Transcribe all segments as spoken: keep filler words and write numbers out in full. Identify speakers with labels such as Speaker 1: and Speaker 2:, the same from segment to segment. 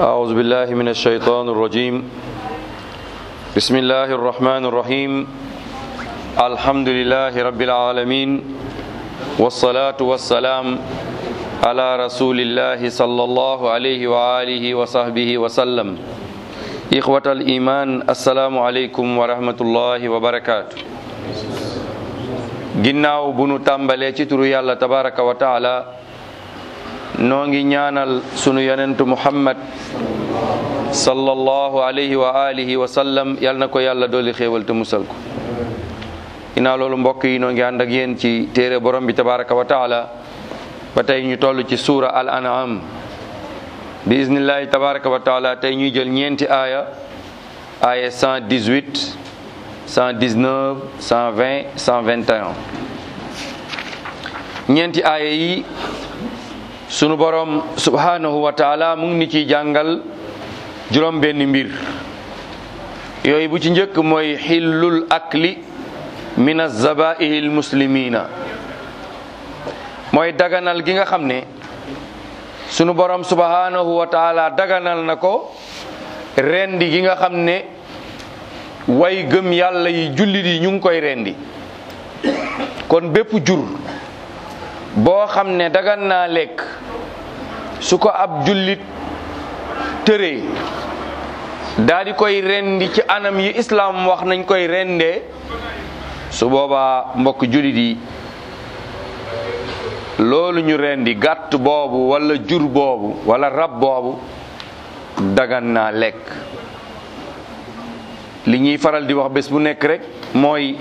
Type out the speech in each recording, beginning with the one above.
Speaker 1: أعوذ بالله من الشيطان الرجيم بسم الله الرحمن الرحيم الحمد لله رب العالمين والصلاة والسلام على رسول الله صلى الله عليه وآله وصحبه وسلم إخوة الإيمان السلام عليكم ورحمة الله وبركاته ginnaaw bu nu tàmbalee ci turu yàlla tabaraka wa taala noo ngi ñaanal sunu yonentu muhammad sallallahu alayhi wa alihi wa sallam yal na ko yàlla dooli xéewal te musal ko ginnaaw loolu mbokk yi noo ngi ànd ak yéen ci téere borom bi tabaraka wa taala ba tey ñu toll ci suura al an'am bi iznillahi tabaraka wa taala tey ñuy jël ñeenti aaya aaya cent dix-huit cent dix-neuf cent vingt cent vingt et un ñeenti aaya yi sunu borom subhanahu wa taala mu ngi ni ciy jàngal juróom benn mbir yooyu bu ci njëkk mooy xillul akli min azabaihi almuslimina mooy daganal gi nga xam ne sunu borom subhanahu wa taala daganal na ko rendi gi nga xam ne way gëm yàlla yi jullit yi ñu ngi koy rendi kon bépp jur boo xam ne dagan naa lekk su ko ab jullit tëree daa di koy rendi ci anam yi islaam wax nañ koy rendee su boobaa mbokk jullit yi loolu ñu rendi gàtt boobu wala jur boobu wala rab boobu dagan naa lekk li ñuy faral di wax bés bu nekk rek mooy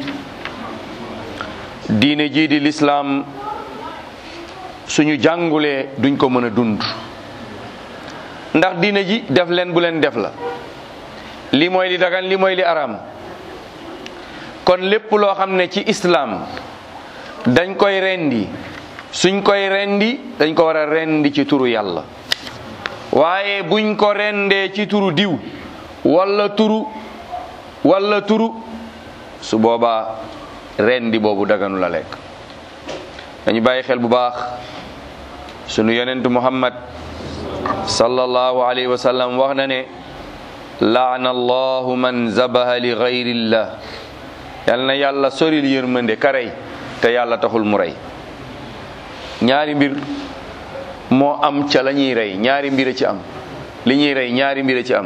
Speaker 1: diine jii di lislaam suñu jàngulee duñ ko mën a dund ndax diine ji def leen bu leen def la li mooy li dagan li mooy li araam kon lépp loo xam ne ci islaam dañ koy rendi suñ koy rendi dañ ko war a rendi ci turu yàlla waaye buñ ko rendee ci turu diw wala turu wala turu su boobaa rendi boobu daganu la lekk dañu bàyyi xel bu baax sunu yonentu muhammad sallallahu alayhi wa sallam wax na ne laana allahu man zabaha li gayrillah yal na yàlla soril yërmande ka rey te yàlla taxul mu rey ñaari mbir moo am ca la ñuy rey ñaari mbir a ci am li ñuy rey ñaari mbir a ci am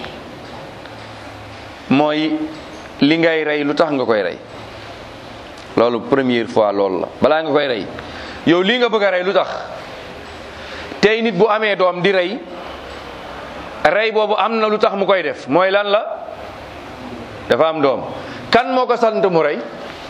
Speaker 1: mooy li ngay rey lu tax nga koy rey loolu première fois loolu la balaa nga koy rey yow lii nga bëgg a rey lu tax tey nit bu amee doom di rey rey boobu am na lu tax mu koy def mooy lan la dafa am doom kan moo ko sant mu rey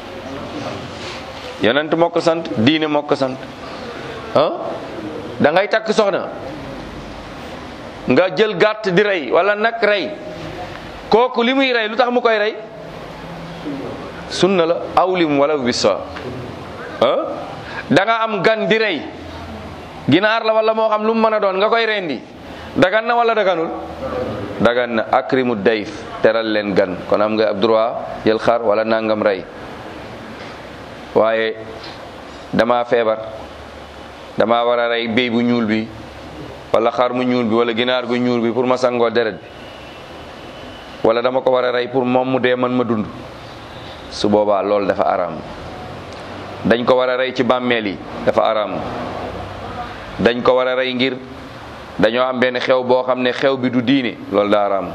Speaker 1: yonent moo ko sant diine moo ko sant ah da ngay takk soxna nga jël gàtt di rey wala nag rey kooku li muy rey lu tax mu koy rey sunna la awlim wala wissa ah da nga am gan di rey ginaar la wala moo xam lu mu mën a doon nga koy rendi dagan na wala daganul dagan na akrimu dayf teral leen gan kon am nga ab droit jël xar wala nangam rey waaye dama feebar dama war a rey béy bu ñuul bi wala xar mu ñuul bi wala ginaar gu ñuul bi pour ma sangoo deret bi wala dama ko war a rey pour moom mu dee man ma dund su boobaa loolu dafa araam dañ ko war a rey ci bàmmeel yi dafa araam dañ ko war a rey ngir dañoo am benn xew boo xam ne xew bi du diine loolu daa araam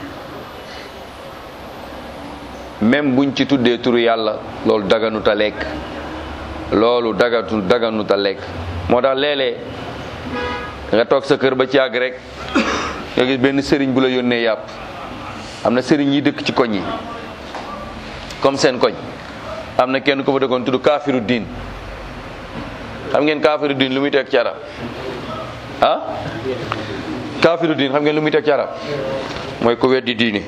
Speaker 1: même buñ ci tuddee turu yàlla loolu daganuta lekk loolu dagatu daganuta lekk moo tax léeg-léeg nga toog sa kër ba ci àgg rek nga gis benn sëriñ bu la yónnee yàpp am na sëriñ yi dëkk ci koñ yi comme seen koñ am na kenn ko fa dëkkoon tudd kaafiru diin xam ngeen kaafiru diin lu muy teg ci arab ah kaafiru diin xam ngeen lu muy teg ci arab mooy ko weddi diine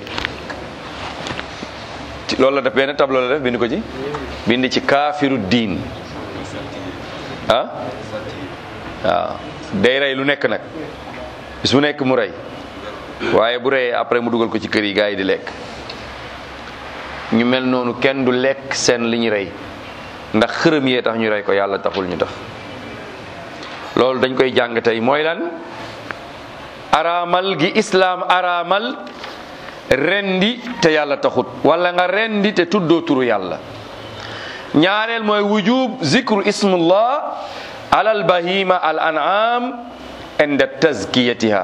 Speaker 1: loolu la def benn tableau la def bind ko ci bind ci kaafiru diin ah waaw day rey lu nekk nag bis bu nekk mu rey waaye bu reyee après mu dugal ko ci kër yi gaa yi di lekk ñu mel noonu kenn du lekk seen li ñu rey ndax xërëm yee tax ñu rey ko yàlla taxul ñu tax loolu dañ koy jàng tey mooy lan araamal gi islaam araamal rendi te yàlla taxut wala nga rendi te tuddoo turu yàlla. ñaareel mooy wujub zikru ismullah alal bahima al an'am inda tazkiyatiha.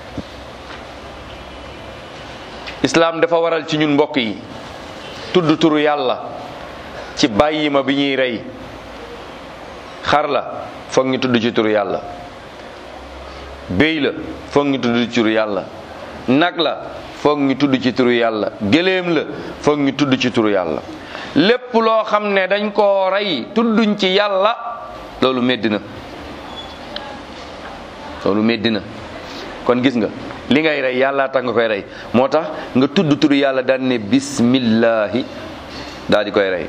Speaker 1: islaam dafa waral ci ñun mbokk yi tudd turu yàlla ci bàyyima bi ñuy rey. xar la foog ñu tudd ci turu yàlla, béy la foog ñu tudd ci turu yàlla, nag la foog ñu tudd ci turu yàlla, gëléem la foog ñu tudd ci turu yàlla. lépp loo xam ne dañ koo rey tudduñ ci yàlla loolu meddi na loolu meddi na kon gis nga li ngay rey yàlla tax nga koy rey moo tax nga tudd turu yàlla daan ne bismillahi daal di koy rey.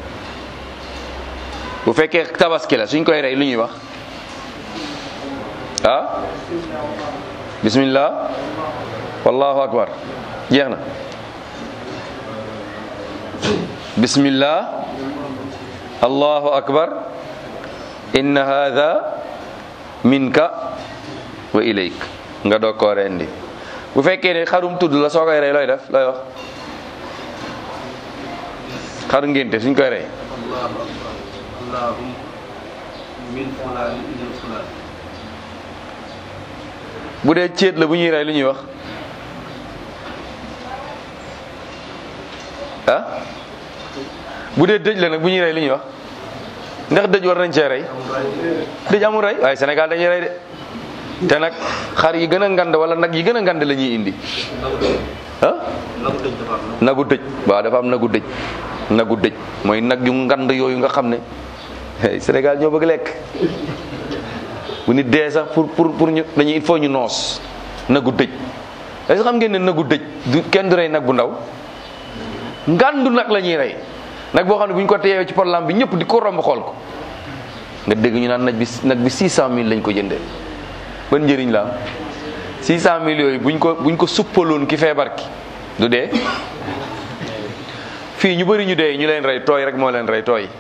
Speaker 1: bu fekkee tabaski la suñ koy rey lu ñuy wax ah bismillah wallahu akbar jeex na. bismillah allahu akbar inna hadha minka wa ilayk nga doog koo rendi. bu fekkee ne xarum tudd la soo koy rey looy def looy wax xaru ngénte suñ koy rey bu dee céet la bu ñuy rey lu ñuy wax ah bu dee dëj la nag bu ñuy rey lu ñuy wax ndax dëj war nañ cee rey dëj amul rey waaye Sénégal dañuy rey de te nag xar yi gën a ngand wala nag yi gën a ngand la ñuy indi ah nagu dëj waaw dafa am nagu dëj nagu dëj mooy nag yu ngand yooyu nga xam ne Sénégal ñoo bëgg lekk bu nit dee sax pour pour pour ñu dañuy il faut ñu noos nagu dëj est-ce que xam ngeen ne nagu dëj du kenn du rey nag bu ndaw ngandu nag la ñuy rey nag boo xam ne bu ñu ko teewee ci porlam bi ñëpp di ko romb xool ko nga dégg ñu naan nag bi nag bi six cent mille lañ ko jëndee ban njëriñ la am six cent mille yooyu buñ ko buñ ko suppaloon ki feebar ki du dee. fii ñu bëri ñu dee ñu leen rey tooy rek moo leen rey tooy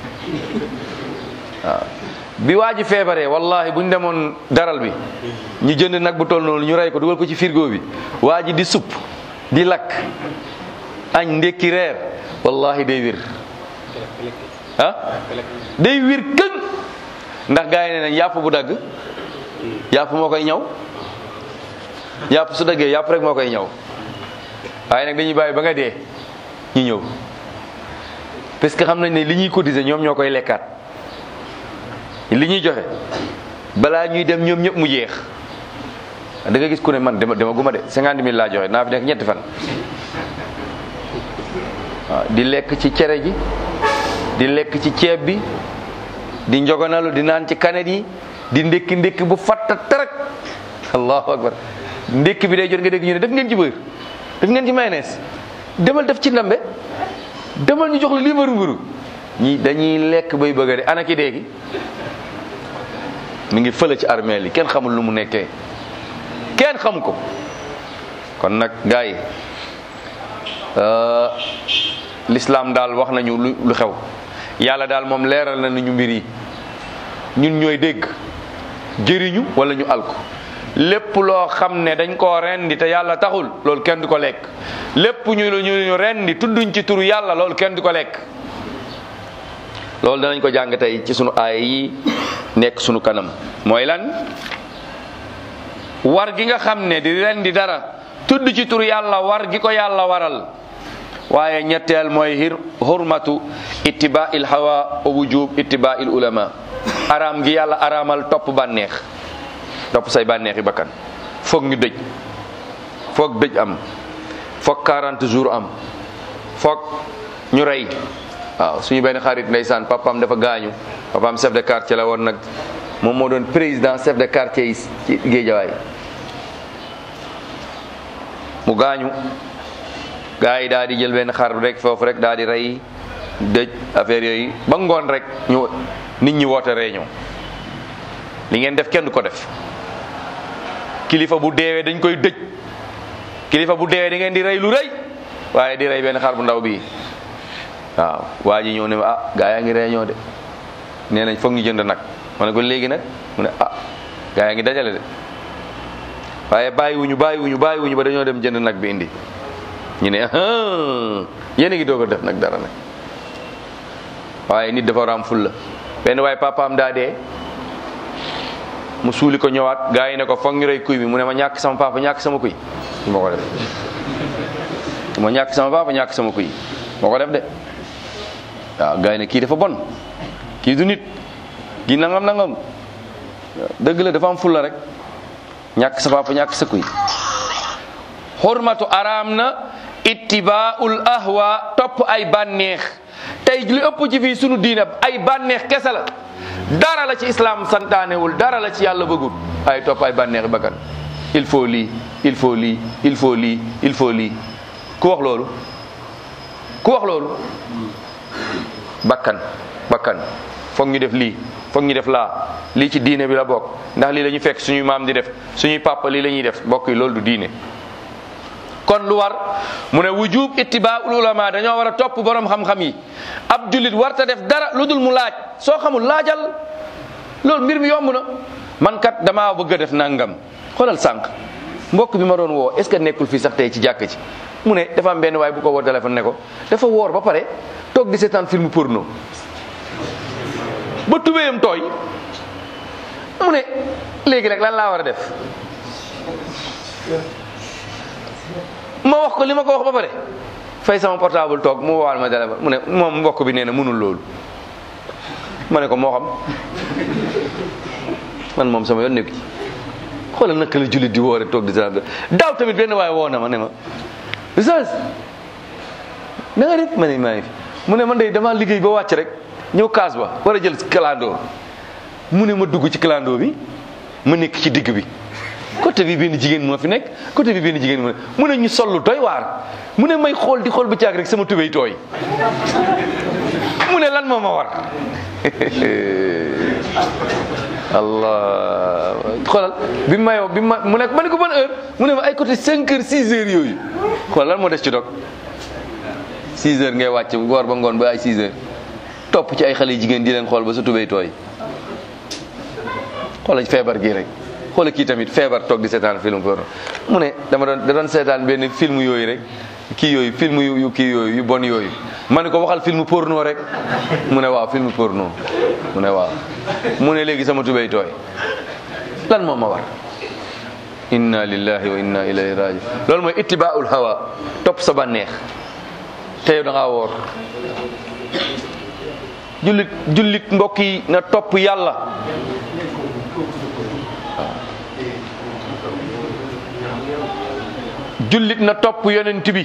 Speaker 1: waaw bi waa ji feebaree wallahi bu ñu demoon daral bi ñu jënd nag bu toll noonu ñu rey ko dugal ko ci frigo bi waa ji di supp di lakk añ ndekki reer wallahi day wir ah day wir këñ ndax gars yi ne nañ yàpp bu dagg yàpp moo koy ñaw yàpp su daggee yàpp rek moo koy ñaw waaye nag dañuy bàyyi ba nga dee ñu ñëw parce que xam nañ ne li ñuy cotiser ñoom ñoo koy lekkaat li ñuy joxe balaa ñuy dem ñoom ñëpp mu jeex da nga gis ku ne man dama dama guma de cinquante mille laa joxe naa fi nekk ñetti fan waaw di lekk ci cere ji di lekk ci ceeb bi di njoganalu di naan ci kanet yi di ndékki ndékki bu fatta tarak allahu akbar ndékki bi day jot nga dégg ñu ne def ngeen ci beurre def ngeen ci mayonnaise demal def ci ndambe demal ñu jox la lii mburu mburu ñi dañuy lekk bay bëgg a de ana ki déegi mi ngi fële ci armeel yi kenn xamul lu mu nekkee kenn xam ko kon nag gars yi l'islam daal wax nañu lu xew yàlla daal moom leeral na ñu mbir yi ñun ñooy dégg jëriñu wala ñu alko lépp loo xam ne dañ koo rendi te yàlla taxul loolu kenn du ko lekk lépp ñu ñu ñu rendi tudduñ ci turu yàlla loolu kenn du ko lekk loolu danañ ko jàng tey ci sunu aaya yi nekk sunu kanam mooy lan war gi nga xam ne di rendi dara tudd ci turu yàlla war gi ko yàlla waral waaye ñetteel mooy hir hurmatu ittiba'il hawa wa wujub ittiba'il ulama araam gi yàlla araamal topp bànneex topp say bànneexi bakkan foog ñu dëj foog dëj am foog quarante jours am foog ñu rey waaw suñu benn xarit ndeysaan papaam dafa gaañu papaam chef de quartier la woon nag moom moo doon président chef de quartier yi ci Géejawaay mu gaañu gaa yi daal di jël benn xar rek foofu rek daal di rey dëj affaire yooyu ba ngoon rek ñu nit ñi woote réunion li ngeen def kenn du ko def kilifa bu deewee dañ koy dëj kilifa bu deewee da ngeen di rey lu rëy waaye di rey benn xar bu ndaw bii waaw waa ji ñëw ne ma ah gaa yaa ngi réunion de nee nañ foog ñu jënd nag ma ne ko léegi nag mu ne ah gaa yaa ngi dajale de waaye bàyyiwuñu bàyyiwuñu bàyyiwuñu ba dañoo dem jënd nag bi indi ñu ne yéen a ngi doog a def nag dara nag. waaye nit dafa war a am fulla benn waaye papaam daa dee mu suuli ko ñëwaat gaa yi ne ko foog ñu rey kuy bi mu ne ma ñàkk sama papa ñàkk sama kuy moo ko def ma ñàkk sama papa ñàkk sama kuy moo ko def de waaw gaa yi ne kii dafa bon kii du nit kii nangam nangam dëgg la dafa am fulla rek ñàkk sa papa ñàkk sa kuy. xurmatu araam na ittibaul ahwa topp ay bànneex tey li ëpp ci fii sunu diine ay bànneex kese la dara la ci islam santaanewul dara la ci yàlla bëggul ay topp ay bànneexi bakkan il faut lii il faut lii il faut lii il faut lii ku wax loolu ku wax loolu bakkan bakkan foog ñu def lii foog ñu def laa lii ci diine bi la bokk ndax lii la ñu fekk suñuy maam di def suñuy papa lii la ñuy def bokk yi loolu du diine. kon lu war mu ne wujub ittibaa'ul ulama dañoo war a topp borom xam-xam yi ab jullit warta def dara lu dul mu laaj soo xamul laajal loolu mbir mi yomb na man kat damaa bëgg a def nangam xoolal sànq mbokk bi ma doon woo est ce que nekkul fii sax tey ci jàkk ci mu ne dafa am benn waay bu ko woo téléphone ne ko dafa woor ba pare toog di seetaan film porno ba tubéyam tooy mu ne léegi nag lan laa war a def ma wax ko li ma ko wax ba pare fay sama portable toog mu woowal ma téléphone mu ne moom mbokk bi nee na mënul loolu ma ne ko moo xam man moom sama yoon nekku ci xoolal naka la jullit di woore toog di seetaan daaw tamit benn waaye woo na ma ne ma Oustaz na nga def ma ne maa ngi fi mu ne man de dama liggéey ba wàcc rek ñëw kaas ba war a jël clando mu ne ma dugg ci clando bi ma nekk ci digg bi côté bi benn jigéen moo fi nekk côté bi benn jigéen moo mu ne ñu sollu doy waar mu ne may xool di xool ba caag rek sama tubéy tooy mu ne lan moo ma war allah xoolal bi ma yow bi ma mu nekk ma ne ko ban heure mu ne ma ay côté cinq heures six heures yooyu xoolal lan moo des ci dog six heures ngay wàcc ngoor ba ngoon ba ay six heures topp ci ay xale jigéen di leen xool ba sa tubéy tooy xoolal feebar gi rek xoolal kii tamit feebar toog di seetaan film porno mu ne dama doon da doon seetaan benn film yooyu rek kii yooyu film yu yu kii yooyu yu bon yooyu ma ne ko waxal film porno rek mu ne waaw film porno mu ne waaw mu ne léegi sama tubéy tooy lan moo ma war inna lillahi wa inna ilayhi raji loolu mooy ittibaa'ul hawa topp sa bànneex te yow da ngaa woor jullit jullit mbokk yi na topp yàlla jullit na topp yonent bi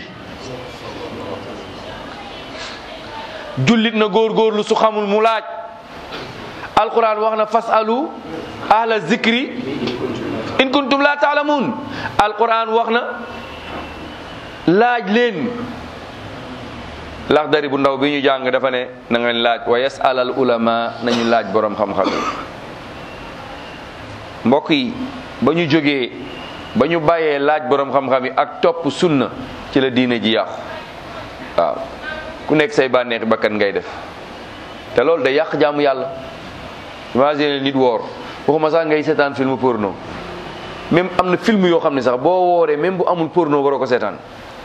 Speaker 1: jullit na góorgóorlu su xamul mu laaj alquran wax na fasalu ahla zikri in kuntum la taalamun alquran wax na laaj leen laxdari bu ndaw bi ñu jàng dafa ne na ngeen laaj wa yasal al ulama nañu laaj borom xam-xam yi mbokk yi ba ñu jógee ba ñu bàyyee laaj borom xam-xam yi ak topp sunna ci la diine ji yàqu waaw ku nekk say bànneexi bakkan ngay def te loolu day yàq jaamu yàlla imagine nit woor waxuma sax ngay seetaan film porno même am na film yoo xam ne sax boo wooree même bu amul porno waroo ko seetaan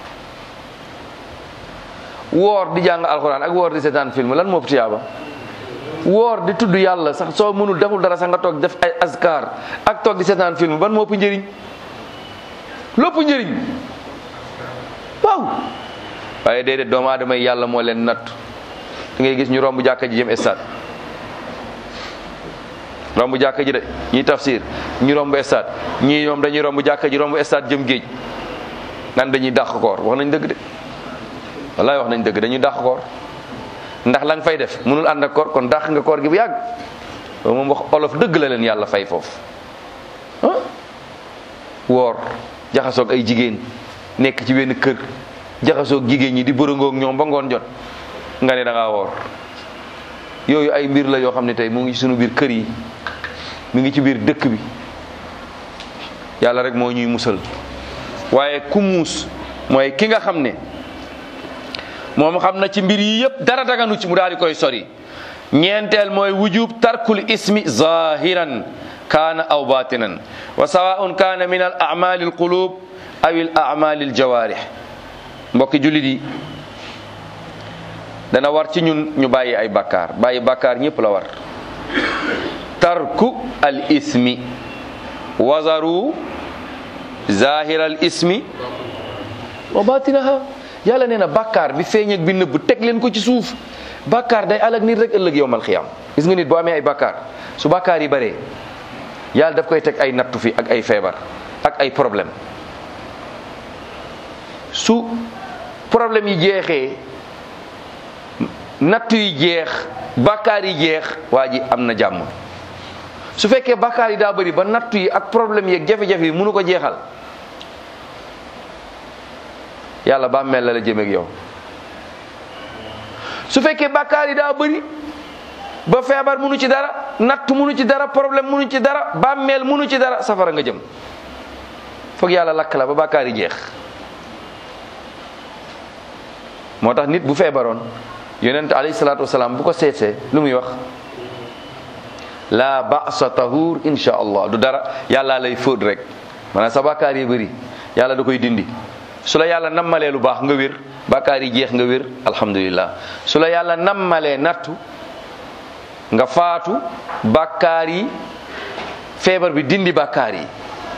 Speaker 1: woor di jàng alxuraan ak woor di seetaan film lan moo tiyaaba woor di tudd yàlla sax soo mënul deful dara sax nga toog def ay askar ak toog di seetaan film ban moo ëpp njëriñ lépp njëriñ waaw waaye déedéet doomu aadama yi yàlla moo leen natt da ngay gis ñu romb jàkka ji jëm stade romb jàkka ji de ñuy tafsir ñu romb stade ñii ñoom dañuy romb jàkka ji romb stade jëm géej nan dañuy dàq koor wax nañ dëgg de wallaay wax nañ dëgg dañuy dàq koor ndax la nga fay def mënul ànd ak koor kon dàq nga koor gi bu yàgg loolu moom wax olof dëgg la leen yàlla fay foofu ah woor jaxasoog ay jigéen nekk ci benn kër jaxasoog jigéen ñi di bërëngoog ñoom ba ngoon jot nga ne da ngaa woor yooyu ay mbir la yoo xam ne tey mu ngi ci sunu biir kër yi mu ngi ci biir dëkk bi yàlla rek moo ñuy musal waaye ku muus mooy ki nga xam ne moom xam na ci mbir yi yëpp dara daganu ci mu daal di koy sori ñeenteel mooy wujub tarkul ismi zahiran kaana aw batinan wa sawaun kaana min al a'mali al qulub aw al a'mali al jawarih. mbokki jullit yi dana war ci ñun ñu bàyyi ay bakkaar. bàyyi bakkaar ñëpp la war. tarku al ismi wazaru zahir al ismi wa batinaha. yàlla nee na bakkaar bi feeñ ak bi nëbb teg leen ko ci suuf. bakkaar day alak nit rek ëllëg yowmal xiyaam. gis nga nit boo amee ay bakkaar su bakkaar yi baree yàlla daf koy teg ay nattu fi ak ay feebar ak ay problème. su problème yi jeexee nattu yi jeex bakkaar yi jeex waa ji am na jàmm. su fekkee bakkaar yi daa bëri ba nattu yi ak problème yi ak jafe-jafe yi mënu ko jeexal yàlla bàmmeel la la jëmeeg yow. su fekkee bakkaar yi daa bëri ba feebar mënu ci dara nattu mënu ci dara problème mënu ci dara bàmmeel mënu ci dara safara nga jëm. foog yàlla lakk la ba bakkaar yi jeex. moo tax nit bu feebaroon yonent alayhi salaatu wasalaam bu ko seetsee lu muy wax la ba'sa tahur insha allah. du dara yàlla lay fóot rek maanaam sa bakkaar yi bëri yàlla da koy dindi. su la yàlla nammalee lu baax nga wér bakkaar yi jeex nga wér alhamdulillah. su la yàlla nammalee nattu nga faatu bakkaar yi feebar bi dindi bakkaar yi.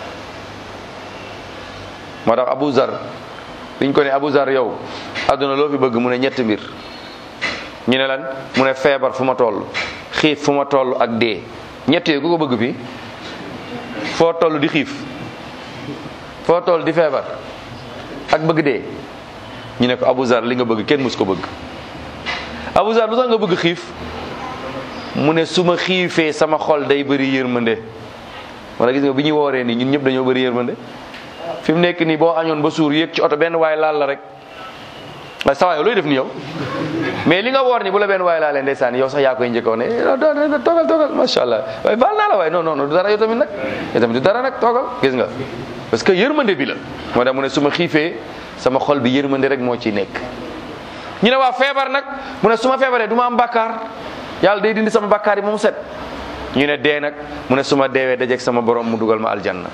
Speaker 1: moo tax Abu Zar biñ ko ne Abu Zar yow adduna loo fi bëgg mu ne ñetti mbir. ñu ne lan mu ne feebar fu ma toll xiif fu ma toll ak dee. ñett yooyu ku ko bëgg fii foo toll di xiif foo toll di feebar ak bëgg dee. ñu ne ko Abu Zar li nga bëgg kenn mus ko bëgg. Abu Zar lu tax nga bëgg xiif mu ne su ma xiifee sama xol day bëri yërmande. wala gis nga bi ñuy wooree nii ñun ñëpp dañoo bëri yërmande. fi mu nekk nii boo añoon ba suur yéeg ci oto benn waay laal la rek waaye sa waay looy def ni yow mais li nga woor ni bu la benn waay laalee ndeysaan yow sax yaa koy njëkkoon ne toogal toogal macha allah waaye baal naa la waaye non non du dara yow tamit nag yow tamit du dara nag toogal gis nga parce que yërmande bi la. moo tax mu ne su ma xiifee sama xol bi yërmande rek moo ciy nekk. ñu ne waa feebar nag mu ne su ma feebaree du ma am bakkaar yàlla day dindi sama bakkaar yi moom set. ñu ne dee nag mu ne su ma deewee dajeeg sama borom mu dugal ma aljanna.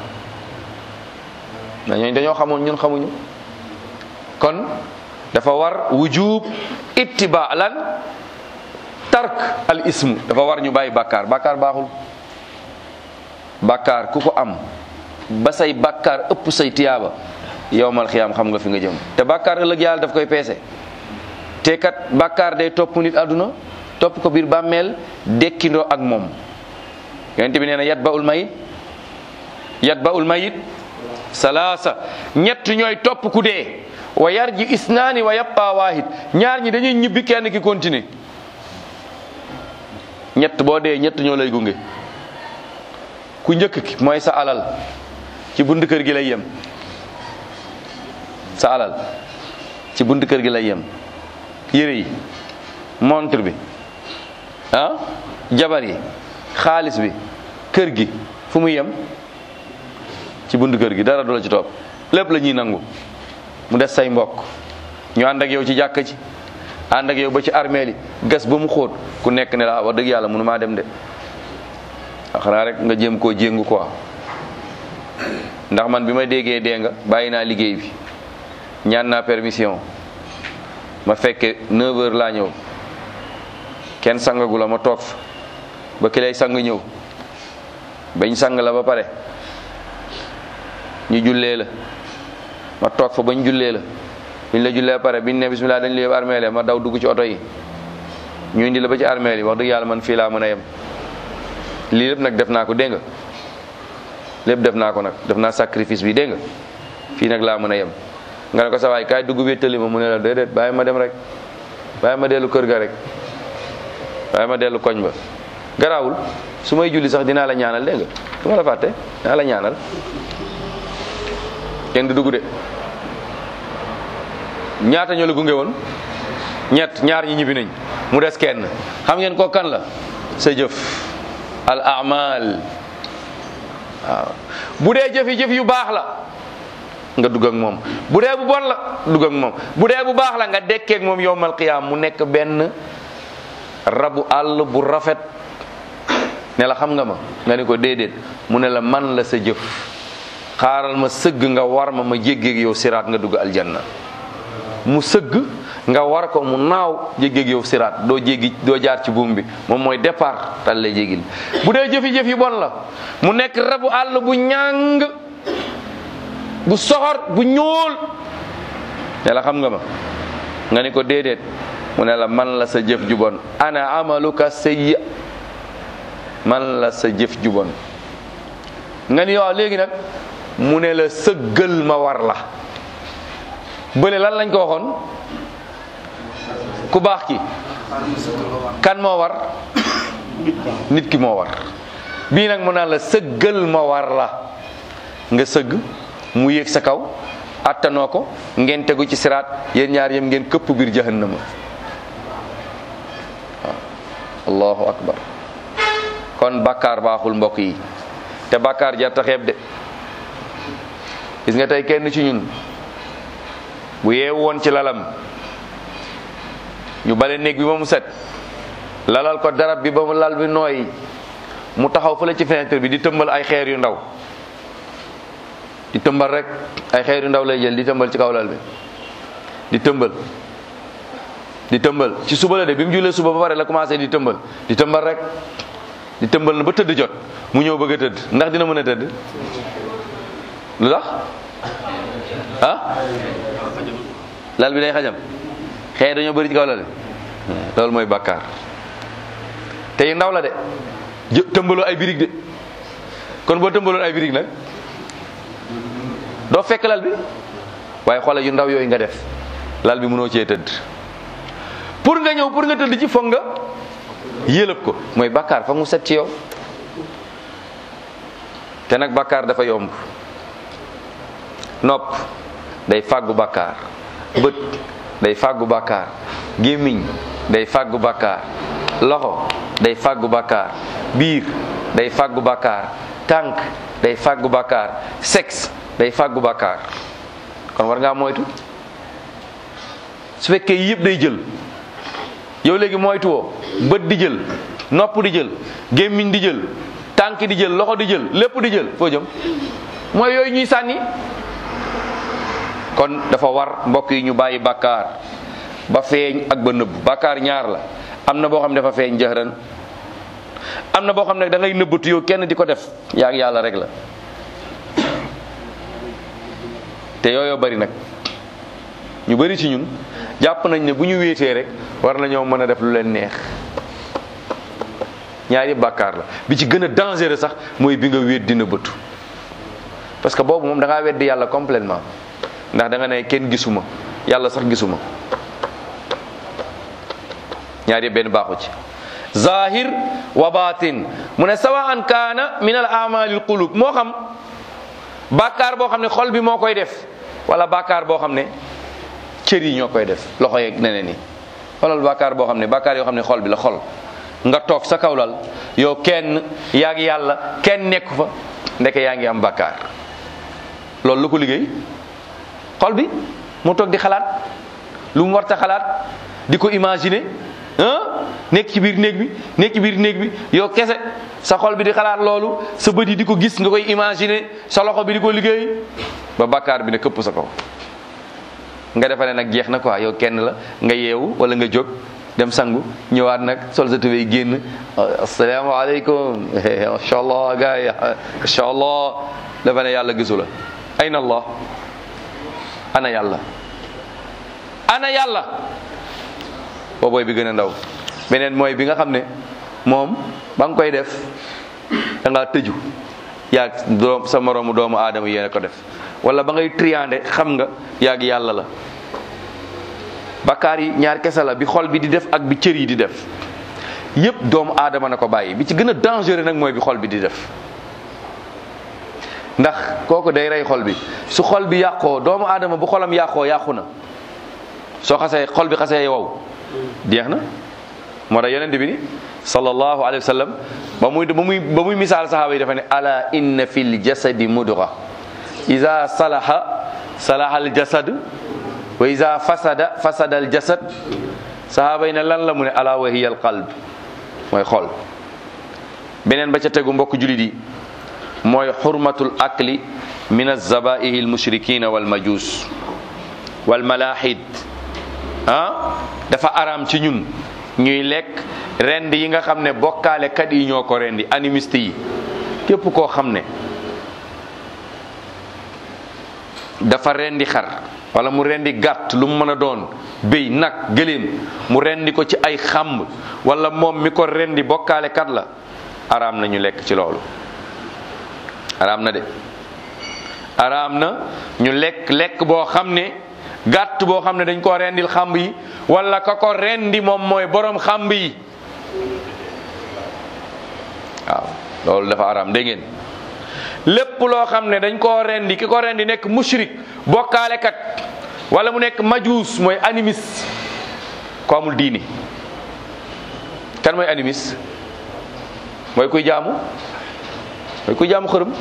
Speaker 1: na ñooñu dañoo xamoon ñun xamuñu. kon dafa war wujub ittiba lan tark al ismu. dafa war ñu bàyyi bàkkaar bàkkaar baaxul. bàkkaar ku ko am ba say bàkkaar ëpp say tiyaaba yowmal xiyaam xam nga fi nga jëm. te bàkkaar ëllëg yàlla daf koy peese. te kat bàkkaar day topp nit àdduna topp ko biir bàmmeel dekkindoo ak moom. yonent bi nee na yat ba ul mayit yat ba ul mayit salaasa ñett ñooy topp ku dee wa yarji isnaani wa yabqa waahid. ñaar ñi dañuy ñibbi kenn ki continuer. ñett boo dee ñett ñoo lay gunge. ku njëkk ki mooy sa alal ci bunt kër gi lay yem. sa alal ci bunt kër gi lay yem. yére yi montre bi ah jabar yi xaalis bi kër gi fu muy yem ci bunt kër gi dara du la ci topp lépp la ñuy nangu. mu des say mbokk ñu ànd ak yow ci jàkka ci ànd ak yow ba ci armeel yi gas ba mu xóot ku nekk ne la wax dëgg yàlla mënu maa dem de xanaa rek nga jéem koo jéngu quoi ndax man bi ma déggee dee nga bàyyi naa liggéey bi ñaan naa permission ma fekke neuf heures laa ñëw kenn sangagu la ma toog fa ba ki lay sang ñëw bañ sang la ba pare ñu jullee la ma toog fa bañ jullee la biñ la jullee ba pare biñ ne bismillah dañ la yóbbu armeel ma daw dugg ci oto yi ñu indi la ba ci armeel yi wax dëgg yàlla man fii laa mën a yem. lii lépp nag def naa ko dégg nga lépp def naa ko nag def naa sacrifice bi dégg nga fii nag laa mën a yem nga ne ko sa waay kaay dugg wéttali ma mu ne la déedéet bàyyi ma dem rek bàyyi ma dellu kër ga rek bàyyi ma dellu koñ ba garaawul su may julli sax dinaa la ñaanal dégg nga du ma la fàtte dinaa la ñaanal kenn du dugg de. ñaata ñoo la gunge woon ñett ñaar ñi ñibbi nañ mu des kenn xam ngeen ko kan la sa jëf al amal waaw bu dee jëf yi jëf yu baax la nga dugg ak moom bu dee bu bon la dugg ak moom bu dee bu baax la nga dekkee ak moom yowmal qiyaam mu nekk benn rabu àll bu rafet ne la xam nga ma nga ni ko déedéet mu ne la man la sa jëf xaaral ma sëgg nga war ma ma jéggeeg yow siraat nga dugg aljanna. mu sëgg nga war ko mu naaw jéggeeg yow siraat doo jéggi doo jaar ci buum bi moom mooy départ tal lay jéggil. bu dee jëfi-jëf yi bon la mu nekk rabu àll bu ñàng bu soxor bu ñuul ne la xam nga ma nga ni ko déedéet mu ne la man la sa jëf ju bon ana amaluka sayyi man la sa jëf ju bon nga ni waaw léegi nag mu ne la sëggal ma war la. bële lan lañ ko waxoon ku baax ki kan moo war nit ki moo war bii nag mu naan la sëggal ma war la nga sëgg mu yéeg sa kaw attanoo ko ngeen tegu ci siraat yéen ñaar yëm ngeen këpp biir jahannama. waaw allahu akbar. kon bàkkaar baaxul mbokk yi te bàkkaar jar ta xeeb de. gis nga tey kenn ci ñun bu yeewu woon ci lalam ñu bale néeg bi ba mu set lalal ko darab bi ba mu lal bi nooy mu taxaw fële ci fenêtre bi di tëmbal ay xeer yu ndaw di tëmbal rek ay xeer yu ndaw lay jël di tëmbal ci kaw lal bi di tëmbal di tëmbal ci suba la de bi mu jullee suba ba pare la commencé di tëmbal di tëmbal rek di tëmbal na ba tëdd jot mu ñëw bëgg a tëdd ndax dina mën a tëdd lu tax ah lal bi day xajam xëy dañoo bëri ci kaw lal bi loolu mooy bàkkaar te yu ndaw la de jë tëmbaloo ay birig de kon boo tëmbaloon ay birig nag doo fekk lal bi waaye xoolal yu ndaw yooyu nga def lal bi mënoo cee tëdd pour nga ñëw pour nga tëdd ci foog nga yëlëb ko mooy bàkkaar foog mu set ci yow te nag bàkkaar dafa yomb nopp day fàggu bàkkaar bët day fàggu bàkkaar gémmiñ day fàggu bàkkaar loxo day fàggu bàkkaar biir day fàggu bàkkaar tànk day fàggu bàkkaar sexe day fàggu bàkkaar kon war ngaa moytu su fekkee yëpp day jël yow léegi moytuwoo bët di jël nopp di jël gémmiñ di jël tànk di jël loxo di jël lépp di jël foo jëm mooy yooyu ñuy sànni. kon dafa war mbokk yi ñu bàyyi bàkkaar ba feeñ ak ba nëbb bàkkaar ñaar la am na boo xam ne dafa feeñ jëhran am na boo xam ne da ngay nëbbatu yow kenn di ko def yaa ngi yàlla rek la te yooyu bari nag ñu bari ci ñun jàpp nañ ne bu ñu wéetee rek war nañoo mën a def lu leen neex ñaar yëpp bàkkaar la bi ci gën a dangereux sax mooy bi nga wéet di nëbbatu parce que boobu moom da ngaa weddi yàlla complètement ndax da nga ne kenn gisuma yàlla sax gisuma ñaar yëpp benn baaxu ci zahir wa batin mu ne sawaan kaana min al amalil qulub moo xam bàkkaar boo xam ne xol bi moo koy def wala bàkkaar boo xam ne cër yi ñoo koy def loxo yeeg neneen yi xoolal bàkkaar boo xam ne bàkkaar yoo xam ne xol bi la xol nga toog sa kawlal yow kenn yaa ngi yàlla kenn nekku fa ndeke yaa ngi am bàkkaar loolu lu ko liggéey xol bi mu toog di xalaat lu mu warta xalaat di ko imaginer ah nekk ci biir néeg bi nekk ci biir néeg bi yow kese sa xol bi di xalaat loolu sa bët yi di ko gis nga koy imaginer sa loxo bi di ko liggéey ba bàkkaar bi ne këpp sa kaw nga defa ne nag jeex na quoi yow kenn la nga yeewu wala nga jóg dem sangu ñëwaat nag sol sa tubéy génn asalaamaaleykum macha allah gars yi macha allah dafa ne yàlla gisu la ayna allah ana yàlla ana yàlla boobooy bi gën a ndaw beneen mooy bi nga xam ne moom ba nga koy def da ngaa tëju yaag doom sa moroomu doomu aadama yéen a ko def wala ba ngay triande xam nga yaag yàlla la bakkaar yi ñaar kese la bi xol bi di def ak bi cër yi di def yépp doomu aadama na ko bàyyi bi ci gën a dangereux nag mooy bi xol bi di def ndax kooku day rey xol bi su xol bi yàqoo doomu aadama bu xolam yàqoo yàqu na soo xasee xol bi xasee wow jeex na moo tax yonent bi ni sallallahu alayhi wa sallam ba muy ba muy ba muy misaal sahaaba yi dafa ne ala inna fil jasadi mudga iza salaha salaha al jasad wa iza fasada fasada al jasad sahaaba yi ne lan la mu ne ala wa hiya al qalb mooy xol beneen ba ca tegu mbokk julit yi mooy xurmatul akli min azabaihi almushrikina walmajus walmalahid ah dafa araam ci ñun ñuy lekk rend yi nga xam ne bokkaale kat yi ñoo ko rendi animiste yi képp koo xam ne dafa rendi xar wala mu rendi gàtt lu mu mën a doon béy nag gëléem mu rendi ko ci ay xàmb wala moom mi ko rendi bokkaale kat la araam na ñu lekk ci loolu araam na de araam na ñu lekk lekk boo xam ne gàtt boo xam ne dañ koo rendil xàmb yi wala ka ko rendi moom mooy borom xàmb yi waaw loolu dafa araam dégg ngeen lépp loo xam ne dañ koo rendi ki ko rendi nekk mushrik bokkaale kat wala mu nekk majuus mooy animiste ko amul diini kan mooy animiste mooy kuy jaamu mooy kuy jaamu xërëm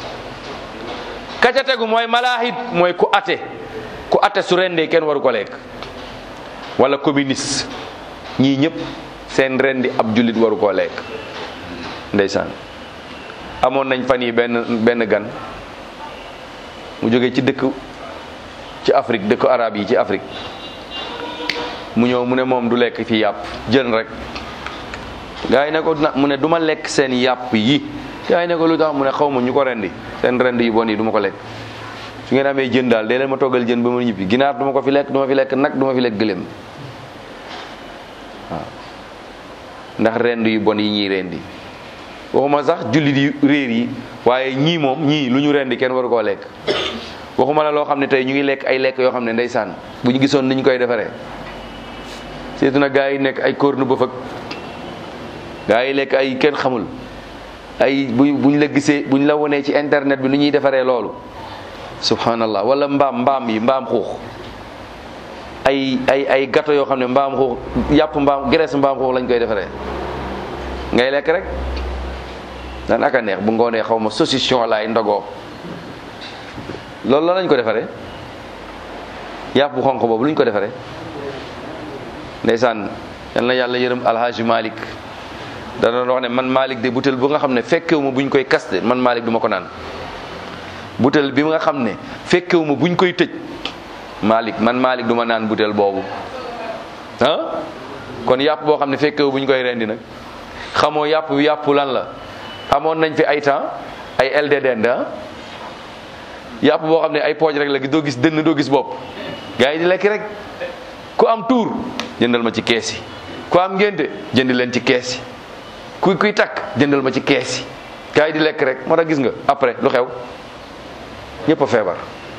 Speaker 1: kaca tegu mooy malahid mooy ku ate ku ate su rendee kenn waru ko lekk wala communiste ñii ñëpp seen rendi ab jullit waru koo lekk ndeysaan amoon nañ fan yi benn benn gan mu jógee ci dëkk ci Afrique dëkk arabe yi ci Afrique mu ñëw mu ne moom du lekk fi yàpp jën rek gaa yi ne ko mu ne du ma lekk seen yàpp yi gaa yi ne ko lu tax mu ne xaw ma ñu ko rendi seen rend yu bon yi du ma ko lekk su ngeen amee jën daal dee leen ma toggal jën ba ma ñibbi ginaar du ma ko fi lekk du ma fi lekk nag du ma fi lekk gëléem waaw ndax rend yu bon yi ñuy rendi waxuma sax jullit yi réer yi waaye ñii moom ñii lu ñu rendi kenn waru koo lekk waxuma la loo xam ne tey ñu ngi lekk ay lekk yoo xam ne ndeysaan bu ñu gisoon ni ñu koy defaree surtout nag gaa yi nekk ay corne ba fëg gaa yi lekk ay kenn xamul ay bu buñ la gisee buñ la wonee ci internet bi nu ñuy defaree loolu subhanallah wala mbaam mbaam yi mbaam xuux ay ay ay gâteau yoo xam ne mbaam xuux yàpp mbaam graisse mbaam xuux lañ koy defaree ngay lekk rek daan aka neex bu ngoonee xaw ma saucisson laay ndogoo loolu la lañ ko defaree yàpp bu xonq boobu luñ ko defaree ndeysaan yal na yàlla yërëm alhaji Malick da doon wax ne man Malick de butel bu nga xam ne fekkewu ma buñ koy kaste man Malick du ma ko naan butel bi nga xam ne fekkewu ma buñ koy tëj Malick man Malick du ma naan butel boobu ah kon yàpp boo xam ne fekkewu buñ koy rendi nag xamoo yàpp bi yàpp lan la amoon nañ fi ay temps ay L D D ah yàpp boo xam ne ay pooj rek la doo gis dënn doo gis bopp gars yi di lekk rek ku am tuur jëndal ma ci kees yi ku am ngénte jënd leen ci kees yi kuy kuy takk jëndal ma ci kees yi gars yi di lekk rek moo tax gis nga après lu xew ñëpp a feebar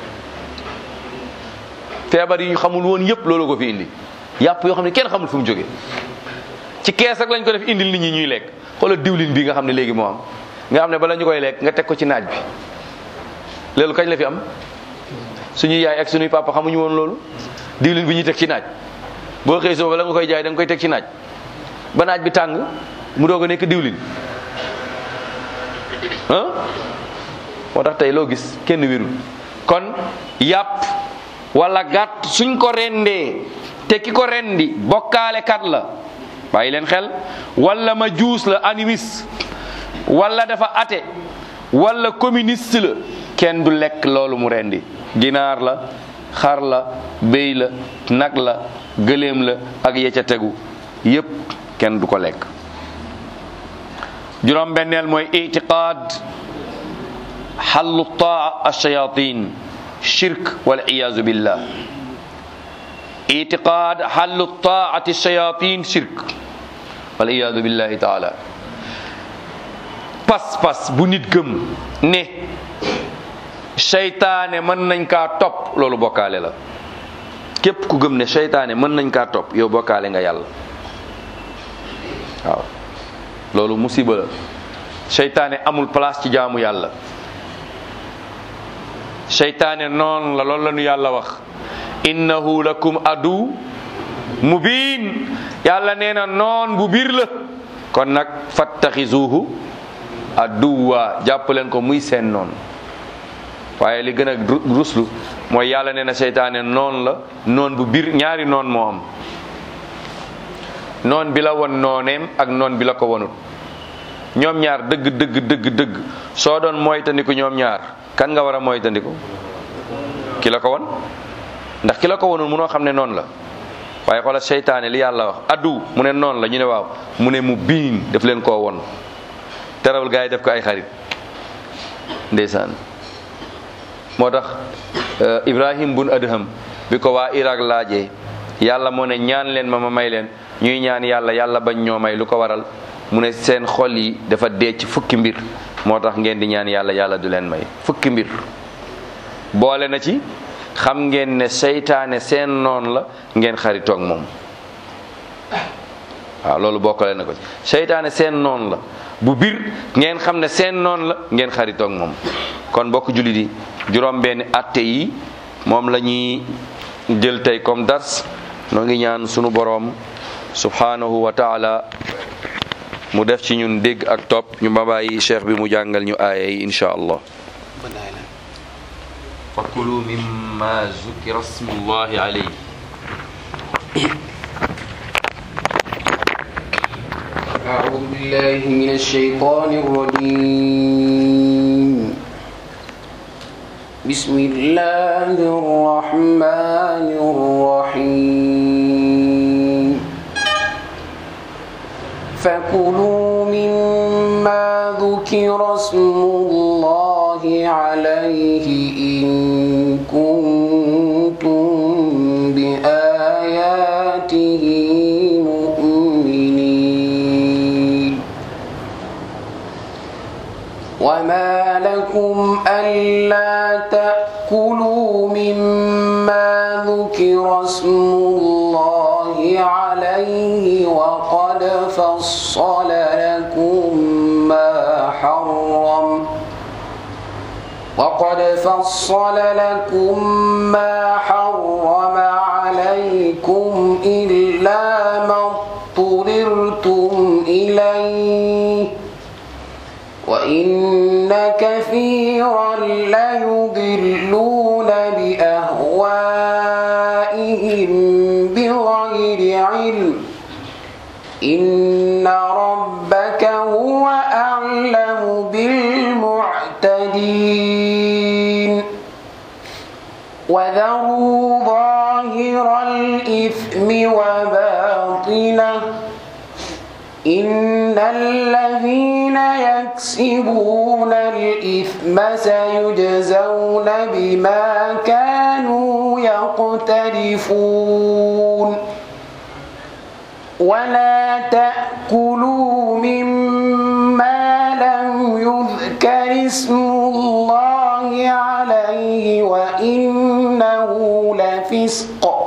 Speaker 1: feebar yi ñu xamul woon yëpp loolu ko fi indi yàpp yoo xam ne kenn xamul fu mu jógee ci kees rek lañ ko def indil nit ñi ñuy lekk xoolal diwlin bi nga xam ne léegi moo am nga xam ne bala ñu koy lekk nga teg ko ci naaj bi loolu kañ la fi am suñuy yaay ak suñuy papa xamuñu woon loolu diwlin bi ñuy teg ci naaj boo xëy soo bala nga koy jaay da nga koy teg ci naaj ba naaj bi tàng mu doog a nekk diwlin ah moo tax tey loo gis kenn wérul kon yàpp wala gàtt suñ ko rendee te ki ko rendi bokkaale kat la bàyyi leen xel wala ma juus la animiste wala dafa ate wala communiste la kenn du lekk loolu mu rendi ginaar la xar la béy la nag la gëléem la ak ya ca tegu yépp kenn du ko lekk juróom benneel mooy itiqaad xallu taa alchayatin shirk wal iyaazu billah itiqaad xallu taati alchayatin shirk wal iyaazu billahi taala pas pas bu nit gëm ne seytaane mën nañ kaa topp loolu bokkaale la képp ku gëm ne seytaane mën nañ kaa topp yow bokkaale nga yàlla waaw loolu musiba la seytaane amul place ci jaamu yàlla seytaane noonu la loolu la ñu yàlla wax innahu lakum adu mubin yàlla nee na noon bu biir la kon nag fattaxizuhu aduwa jàpp leen ko muy seen noon waaye li gën a ruslu mooy yàlla nee na seytaane noon la noon bu biir ñaari noon moo am noon bi la won nooneem ak noon bi la ko wonut ñoom ñaar dëgg dëgg dëgg dëgg soo doon moytandiku ñoom ñaar kan nga war a moytandiku ki la ko won ndax ki la ko wonul munoo xam ne noonu la waaye xoolal seytaane li yàlla wax addu mu ne noonu la ñu ne waaw mu ne mu biin daf leen koo won terewul gars yi def ko ay xarit ndeysaan moo tax Ibrahim bun Adham bi ko waa Irak laajee yàlla moo ne ñaan leen ma ma may leen ñuy ñaan yàlla yàlla bañ ñoo may lu ko waral mu ne seen xol yi dafa dee ci fukki mbir moo tax ngeen di ñaan yàlla yàlla du leen may fukki mbir boole na ci xam ngeen ne seytaane seen noon la ngeen xaritoog moom waaw loolu bokkale na ko ci seytaane seen noon la bu bir ngeen xam ne seen noon la ngeen xaritoog moom kon bokk jullit yi juróom benn atte yi moom la ñuy jël tey comme dars noo ngi ñaan sunu boroom subhanahu wa taala mu def ci ñun dégg ak topp ñu ma bàyyi cheikh bi mu jàngal ñu aaya yi insha allah fakulu mimma zukira smullahi alayhi
Speaker 2: أعوذ بالله من الشيطان الرجيم بسم الله الرحمن الرحيم فكلوا مما ذكر اسم الله عليه إن كنتم بآياته وما لكم ألا تأكلوا مما ذكر اسم الله عليه وقد فصل لكم ما حرم وقد فصل لكم ما حرم عليكم إلا ما اضطررتم إليه وإن كثيرا ليضلون بأهوائهم بغير علم إن ربك هو أعلم بالمعتدين وذروا ظاهر الإثم وباطنه إن الذين يكسبون الإثم سيجزون بما كانوا يقترفون ولا تأكلوا مما لم يذكر اسم الله عليه وإنه لفسق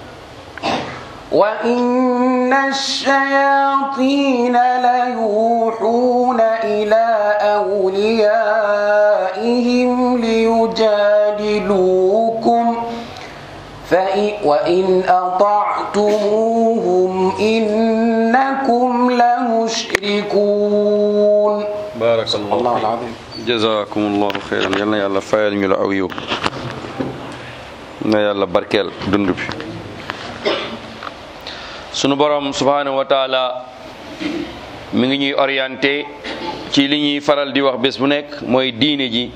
Speaker 2: وإن الشياطين ليوحون إلى أوليائهم ليجادلوكم وإن أطعتموهم إنكم لمشركون
Speaker 1: بارك الله,
Speaker 2: الله العظيم
Speaker 1: جزاكم الله خيرا يلا يلا فايل ñu la aw yow na yàlla barkeel dund bi sunu borom subhanahu wa taala mi ngi ñuy orienté ci li ñuy faral di wax bés bu nekk mooy diine ji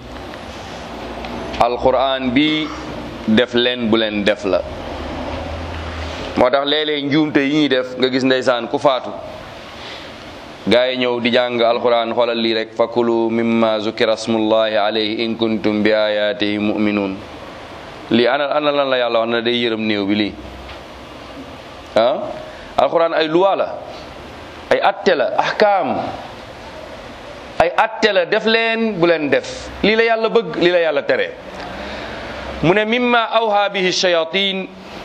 Speaker 1: alquran bi def leen bu leen def la moo tax léeg-léeg njuumte yi ñuy def nga gis ndeysaan ku faatu gaa yi ñëw di jàng alquran xoolal lii rek fakulu mimma zukira smullahi alayhi in kuntum bi ayatihi mu'minun lii ana ana lan la yàlla wax na day yërëm néew bi lii ah alquran ay luwa la ay atte la ahkaam ay atte la def leen bu leen def lii la yàlla bëgg lii la yàlla tere mu ne mimma awha bihi shayatin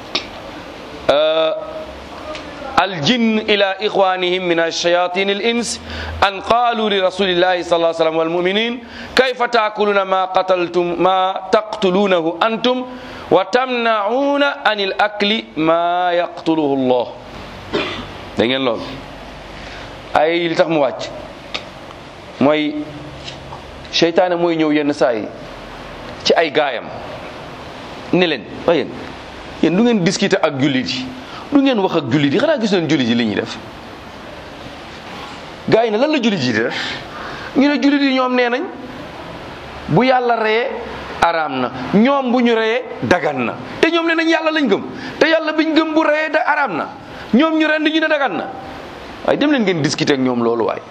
Speaker 1: aljinn ila ixwanihim min alshayatin alins an qalu li rasulillahi sallallahu alayhi wa sallam walmuminin kayfa taakuluna ma qataltum ma taqtulunahu antum wa tamnauna an il akli ma yaqtuluhu llah da ngeen lool ay li tax mu wàcc mooy seytaane mooy ñëw yenn saa yi ci ay gaayam ne leen waaye yéen yéen du ngeen discuter ak jullit yi du ngeen wax ak jullit yi xanaa gis leen jullit yi li ñuy def gars yi ne lan la jullit yi di def ñu ne jullit yi ñoom nee nañ bu yàlla reyee araam na, ñoom bu ñu reyee dagan na, te ñoom nee nañ yàlla lañ gëm, te yàlla biñ gëm bu reyee da araam na, ñoom ñu rend ñu ne dagan na. waaye dem leen ngeen discuter ak ñoom loolu waay.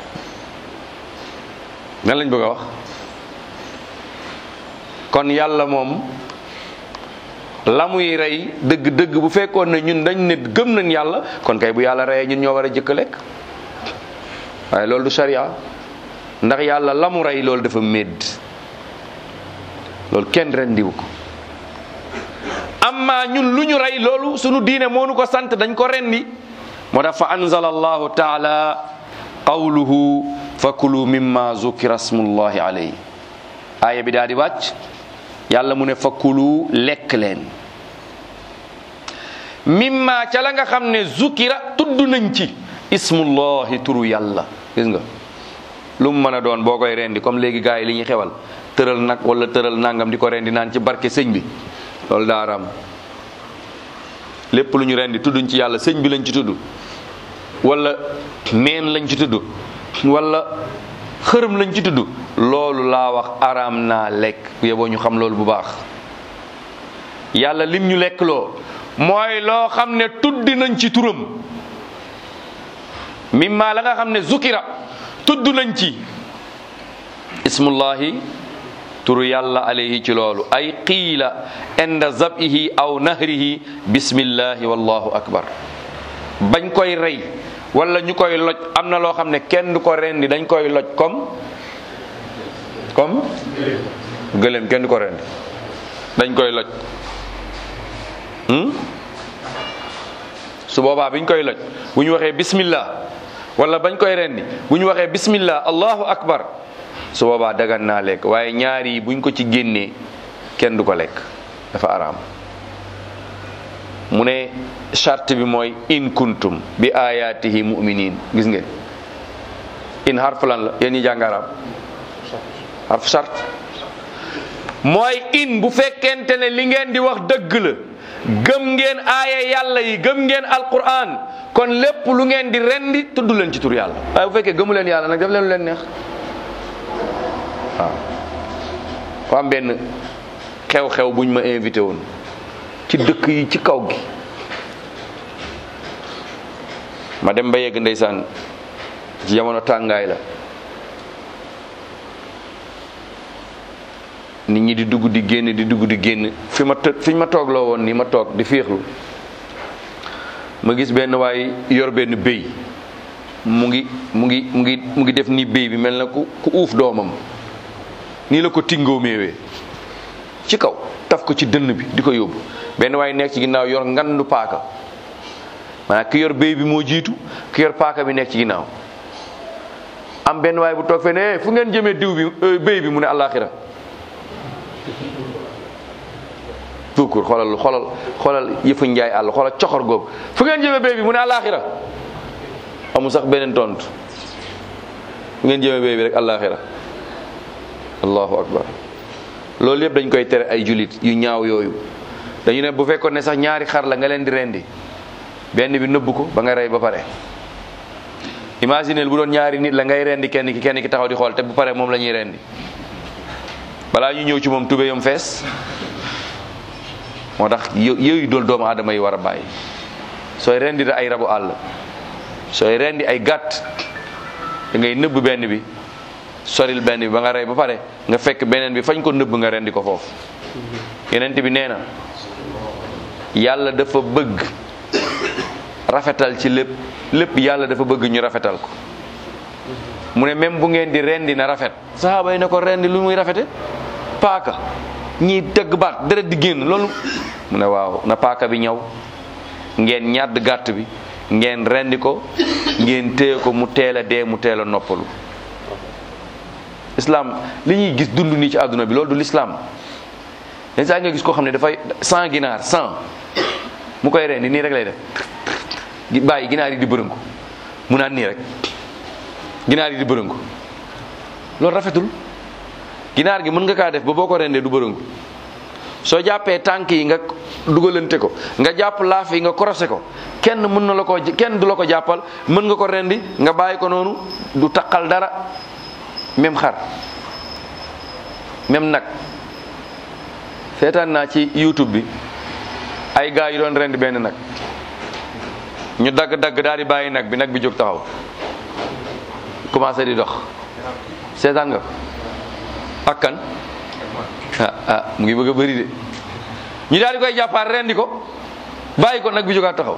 Speaker 1: nan lañ bëgg a wax kon yàlla moom la muy rey dëgg-dëgg bu fekkoon ne ñun dañ ne gëm nañ yàlla kon kay bu yàlla reyee ñun ñoo war a jëkk a lekk, waaye loolu du sharia, ndax yàlla la mu rey loolu dafa médd, loolu kenn rendiwu ko. amma ñun lu ñu rey loolu sunu diine moo nu ko sant dañ ko rendi. moo tax fa anzala allahu taala qawluhu fakulu mimma zukira smullahi alayhi, aaya bi daal di wàcc yàlla mu ne fakulu lekk leen mimma ca la nga xam ne zukira tudd nañ ci ismullahi turu yàlla. gis nga lu mu mën a doon boo koy rendi comme léegi gars yi li ñuy xewal tëral nag wala tëral nangam di ko rendi naan ci barke sëñ bi, loolu daaraam. lépp lu ñu rendi tudduñ ci yàlla, sëñ bi lañ ci tudd wala meen lañ ci tudd wala xërëm lañ ci tudd, loolu laa wax araam naa lekk. yeboo ñu xam loolu bu baax. yàlla lim ñu lekk loo mooy loo xam ne tuddi nañ ci turam, mimma la nga xam ne zukira tudd nañ ci ismullahi turu yàlla alayhi ci loolu, ay qiila inda zabihi aw nahrihi bismillahi wallahu akbar. bañ koy rey wala ñu koy loj am na loo xam ne kenn du ko rendi, dañ koy loj comme comme gëléem kenn du ko rendi, dañ koy loj. su boobaa biñ koy loj bu ñu waxee bismillah wala bañ koy rendi bu ñu waxee bismillah allahu akbar, su boobaa dagan naa lekk. waaye ñaar yi buñ ko ci génnee kenn du ko lekk, dafa araam. mu ne charte bi mooy in kuntum bi ayatihi mu'minin. gis ngeen in harf lan la yéen ñi jàng arab? harf charte mooy in bu fekkente ne li ngeen di wax dëgg la, gëm ngeen aaya yàlla yi, gëm ngeen alquran, kon lépp lu ngeen di rendi tudd leen ci tur yàlla. waaye bu fekkee gëmu leen yàlla nag def leen lu leen neex. waaw ko am benn xew-xew buñ ma invité woon ci dëkk yi ci kaw gi, ma dem ba yegg ndeysaan ci jamono tàngaay la, nit ñi di dugg di génn di dugg di génn fi ma të fi ma toogloo woon nii ma toog di féexlu, ma gis benn waay yor benn béy mu ngi mu ngi mu ngi mu ngi def ni béy bi mel na ku ku uuf doomam, nii la ko tingoo méewee ci kaw taf ko ci dënn bi di ko yóbbu. benn waay nekk ci ginnaaw yor ngandu paaka, maanaam ki yor béy bi moo jiitu, ki yor paaka bi nekk ci ginnaaw. am benn waay bu toog fee ne fu ngeen jëmee diw bi béy bi mu ne àllaaxira. tuukur xoolal xoolal xoolal yëfu njaay àll, xoolal coxor googu, fu ngeen jëmee béy bi mu ne àllaaxira. amul sax beneen tontu, fu ngeen jëmee béy bi rek àllaaxira. allahu akbar. loolu yëpp dañ koy tere ay julit yu ñaaw yooyu. dañu ne bu fekkoon ne sax ñaari xar la nga leen di rendi, benn bi nëbb ko ba nga rey ba pare. imaginez bu doon ñaari nit la ngay rendi kenn ki kenn ki taxaw di xool, te bu pare moom la ñuy rendi balaa ñu ñëw ci moom tubéyam fees. moo tax yooyu dool doomu aadama yi war a bàyyi. sooy rendi da ay rabu àll, sooy rendi ay gàtt, da ngay nëbb benn bi, soril benn bi ba nga rey ba pare, nga fekk beneen bi fañ ko nëbb nga rendi ko foofu. yeneen bi nee na yàlla dafa bëgg rafetal ci lépp lépp yàlla dafa bëgg ñu rafetal ko. mu ne même bu ngeen di rendi na rafet. sahaaba yi ne ko rendi lu muy rafete? paaka ñii dëgg baat deret di génn loolu. mu ne waaw na paaka bi ñëw, ngeen ñàdd gàtt bi, ngeen rendi ko, ngeen téye ko mu teel a dee mu teel a noppalu. islam li ñuy gis dund nii ci àdduna bi loolu du l'islam. yenn saa nga gis koo xam ne dafay cent ginaar cent mu koy rendi nii rek lay def, bàyyi ginaar yi di bërëngu mu naan nii rek ginaar yi di bërëngu. loolu rafetul. ginaar gi mën nga kaa def ba boo ko rendee du bërëngu. soo jàppee tànk yi nga dugalante ko nga jàpp laaf yi nga korosé ko kenn mën na la ko kenn du la ko jàppal mën nga ko rendi nga bàyyi ko noonu du taqal dara. même xar même nag seetaan naa ci YouTube bi ay gars yu doon rendi benn nag ñu dagg-dagg daal di bàyyi nag bi nag bi jóg taxaw commencé di dox seetaan nga ak kan ah ah mu ngi bëgg a bëri de ñu daal di koy jàppaat rendi ko bàyyi ko nag bi jógaat taxaw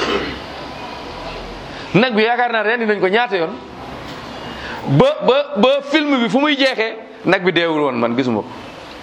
Speaker 1: nag bi yaakaar naa rendi nañ ko ñaata yoon ba ba ba film bi fu muy jeexee nag bi deewul woon man gisuma ko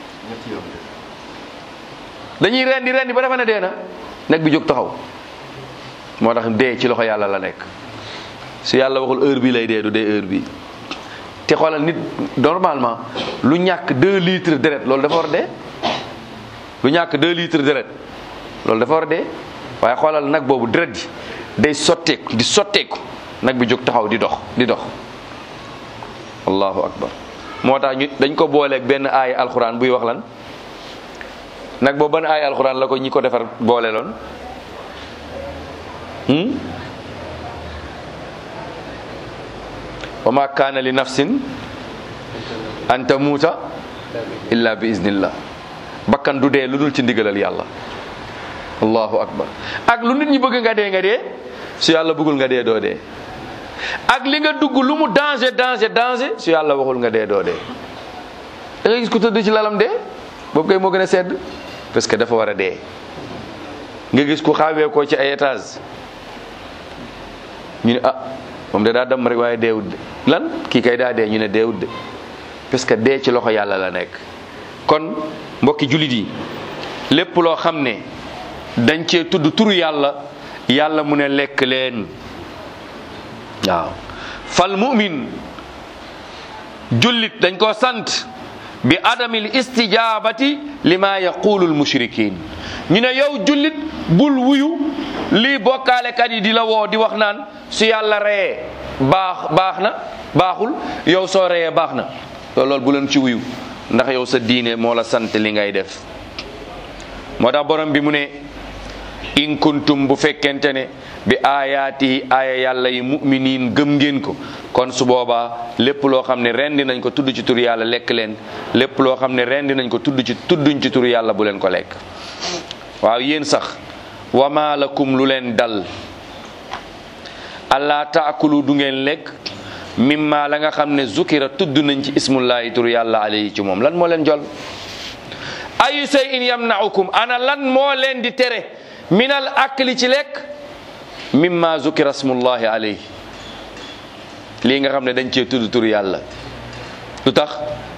Speaker 1: dañuy rendi rendi ba defa ne dee na nag bi jóg taxaw moo tax dee ci loxo yàlla la nekk su yàlla waxul heure bi lay dee du dee heure bi te xoolal nit normalement lu ñàkk deux litres deret loolu dafa war a dee lu ñàkk deux litres deret loolu dafa war a dee waaye xoolal nag boobu deret ji day sotteeku di sotteeku nag bi jóg taxaw di dox di dox allahu akbar moo tax ñu dañ ko booleeg benn aaya alxuraan buy wax lan nag boobu ban aaya alxuraan la ko ñi ko defar boole loon wa ma kaana li nafsin an tamuuta illa bi iznillah bakkan du dee lu dul ci ndigalal yàlla allahu akbar ak lu nit ñi bëgg nga dee nga dee su yàlla bëggul nga dee doo dee ak li nga dugg lu mu danger danger danger su yàlla waxul nga dee doo dee da ngay gis ku tëdd ci lalam dee boobu kay moo gën a sedd parce que dafa war a dee nga gis ku xawee ko ci ay étage ñu ne ah moom da daa dem rek waaye deewut de lan kii kay daa dee ñu ne deewut de parce que dee ci loxo yàlla la nekk kon mbokki jullit yi lépp loo xam ne dañ cee tudd turu yàlla yàlla mu ne lekk leen waaw fal mu'min jullit dañ koo sant bi adamil istijabati lima yaqulu al mushrikin ñu ne yow jullit bul wuyu lii bokkaalekat yi di la woo di wax naan su yàlla reyee baax baax na baaxul yow soo reyee baax na loolu bu leen ci wuyu ndax yow sa diine moo la sant li ngay def moo tax borom bi mu ne in kuntum bu fekkente ne bi aayaati aaya yàlla yi mu'miniin gëm ngeen ko kon su boobaa lépp loo xam ne rendi nañ ko tudd ci turu yàlla lekk leen lépp loo xam ne rendi nañ ko tudd ci tudduñ ci turu yàlla bu leen ko lekk waaw yéen sax wama lakum lu leen dal allah taakulu du ngeen lekk mimma la nga xam ne zukira tudd nañ ci ismullahi turu yàlla alayhi ci moom lan moo leen jol ayu say in yamnaukum ana lan moo leen di tere minal akli ci lekk mimma zukira smullahi alayhi lii nga xam ne dañ cee tudd turu yàlla lu tax